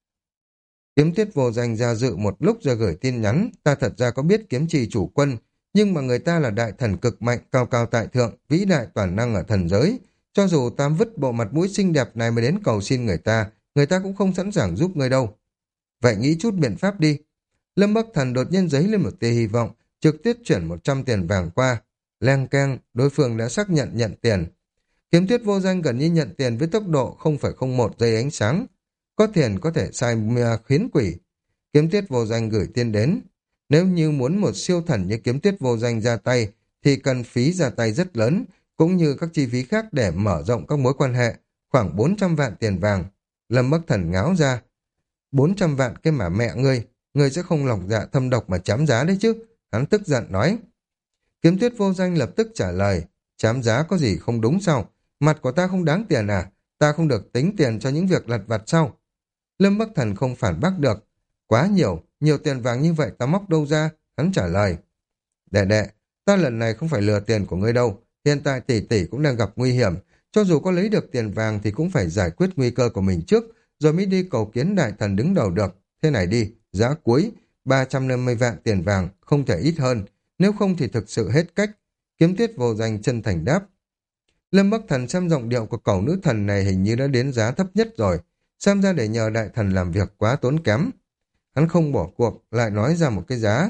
Kiếm Tuyết Vô Danh ra dự một lúc rồi gửi tin nhắn, ta thật ra có biết kiếm chi chủ quân, nhưng mà người ta là đại thần cực mạnh, cao cao tại thượng, vĩ đại toàn năng ở thần giới. Cho dù ta vứt bộ mặt mũi xinh đẹp này mới đến cầu xin người ta, người ta cũng không sẵn sàng giúp ngươi đâu. Vậy nghĩ chút biện pháp đi. Lâm Bắc Thần đột nhiên dấy lên một tia hy vọng, trực tiếp chuyển một trăm tiền vàng qua. Leng keng, đối phương đã xác nhận nhận tiền. Kiếm Tuyết Vô Danh gần như nhận tiền với tốc độ không phẩy không một giây ánh sáng. Có tiền có thể sai khiến quỷ. Kiếm Tuyết Vô Danh gửi tiền đến. Nếu như muốn một siêu thần như Kiếm Tuyết Vô Danh ra tay, thì cần phí ra tay rất lớn, cũng như các chi phí khác để mở rộng các mối quan hệ, khoảng bốn trăm vạn tiền vàng. Lâm Bắc Thần ngáo ra. bốn trăm vạn cái mà mẹ ngươi, ngươi sẽ không lòng dạ thâm độc mà chám giá đấy chứ. Hắn tức giận nói. Kiếm Tuyết Vô Danh lập tức trả lời, chám giá có gì không đúng sao? Mặt của ta không đáng tiền à? Ta không được tính tiền cho những việc lặt vặt sao? Lâm Bắc Thần không phản bác được. Quá nhiều, nhiều tiền vàng như vậy ta móc đâu ra? Hắn trả lời. Đệ đệ, ta lần này không phải lừa tiền của ngươi đâu. Hiện tại tỷ tỷ cũng đang gặp nguy hiểm. Cho dù có lấy được tiền vàng thì cũng phải giải quyết nguy cơ của mình trước, rồi mới đi cầu kiến đại thần đứng đầu được. Thế này đi, giá cuối, ba trăm năm mươi vạn tiền vàng, không thể ít hơn. Nếu không thì thực sự hết cách. Kiếm Tuyết Vô Danh chân thành đáp. Lâm Bắc Thần xem giọng điệu của cẩu nữ thần này hình như đã đến giá thấp nhất rồi. Xem ra để nhờ đại thần làm việc quá tốn kém. Hắn không bỏ cuộc, lại nói ra một cái giá.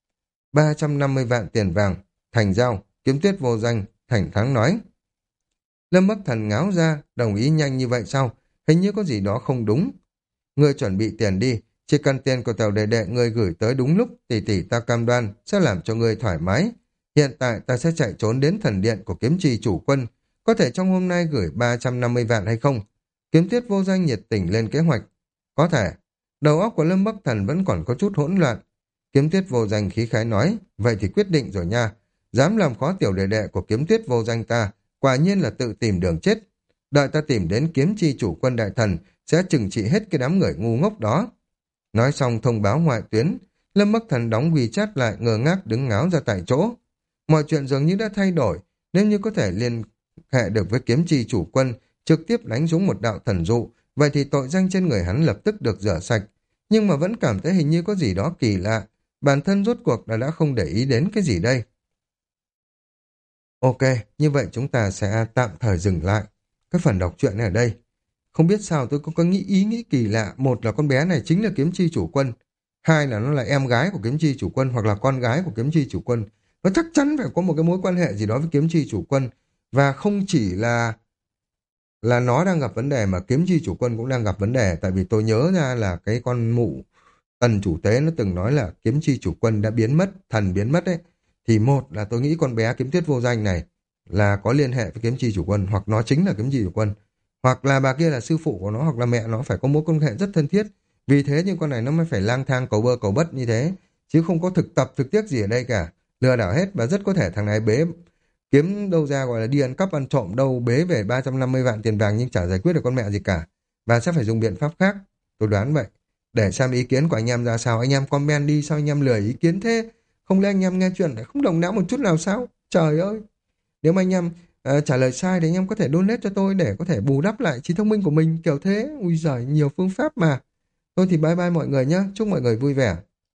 ba trăm năm mươi vạn tiền vàng, thành giao. Kiếm Tuyết Vô Danh, thành thắng nói. Lâm Bắc Thần ngáo ra, đồng ý nhanh như vậy sao? Hình như có gì đó không đúng. Ngươi chuẩn bị tiền đi, chỉ cần tiền của tàu đệ đệ ngươi gửi tới đúng lúc, tỷ tỷ ta cam đoan sẽ làm cho ngươi thoải mái. Hiện tại ta sẽ chạy trốn đến thần điện của kiếm trì chủ quân, có thể trong hôm nay gửi ba trăm năm mươi vạn hay không? Kiếm Tuyết Vô Danh nhiệt tình lên kế hoạch. Có thể. Đầu óc của Lâm Bắc Thần vẫn còn có chút hỗn loạn. Kiếm Tuyết Vô Danh khí khái nói, vậy thì quyết định rồi nha. Dám làm khó tiểu đệ đệ của Kiếm Tuyết Vô Danh ta, quả nhiên là tự tìm đường chết. Đợi ta tìm đến kiếm chi chủ quân đại thần, sẽ trừng trị hết cái đám người ngu ngốc đó. Nói xong thông báo ngoại tuyến, Lâm Bắc Thần đóng WeChat lại ngơ ngác đứng ngáo ra tại chỗ. Mọi chuyện dường như đã thay đổi, nếu như có thể liên hệ được với kiếm chi chủ quân, trực tiếp đánh trúng một đạo thần dụ, vậy thì tội danh trên người hắn lập tức được rửa sạch. Nhưng mà vẫn cảm thấy hình như có gì đó kỳ lạ, bản thân rốt cuộc là đã không để ý đến cái gì đây. Ok, như vậy chúng ta sẽ tạm thời dừng lại cái phần đọc truyện này ở đây. Không biết sao tôi cũng có nghĩ ý nghĩ kỳ lạ. Một là con bé này chính là kiếm chi chủ quân. Hai là nó là em gái của kiếm chi chủ quân hoặc là con gái của kiếm chi chủ quân. Nó chắc chắn phải có một cái mối quan hệ gì đó với kiếm chi chủ quân. Và không chỉ là là nó đang gặp vấn đề mà kiếm chi chủ quân cũng đang gặp vấn đề. Tại vì tôi nhớ ra là cái con mụ Tần chủ tế nó từng nói là kiếm chi chủ quân đã biến mất, thần biến mất ấy. Thì một là tôi nghĩ con bé Kiếm Tuyết Vô Danh này là có liên hệ với kiếm chi chủ quân, hoặc nó chính là kiếm chi chủ quân, hoặc là bà kia là sư phụ của nó, hoặc là mẹ nó phải có mối quan hệ rất thân thiết. Vì thế nhưng con này nó mới phải lang thang cầu bơ cầu bất như thế, chứ không có thực tập thực tiết gì ở đây cả. Lừa đảo hết, và rất có thể thằng này bế kiếm đâu ra gọi là đi ăn cắp ăn trộm đâu, bế về ba trăm năm mươi vạn tiền vàng nhưng chả giải quyết được con mẹ gì cả, và sẽ phải dùng biện pháp khác. Tôi đoán vậy. Để xem ý kiến của anh em ra sao, anh em comment đi, sao anh em lười ý kiến thế? Không lẽ anh em nghe chuyện lại không đồng não một chút nào sao? Trời ơi! Nếu mà anh em uh, trả lời sai thì anh em có thể donate cho tôi để có thể bù đắp lại trí thông minh của mình kiểu thế. Ui giời, nhiều phương pháp mà. Thôi thì bye bye mọi người nhé. Chúc mọi người vui vẻ.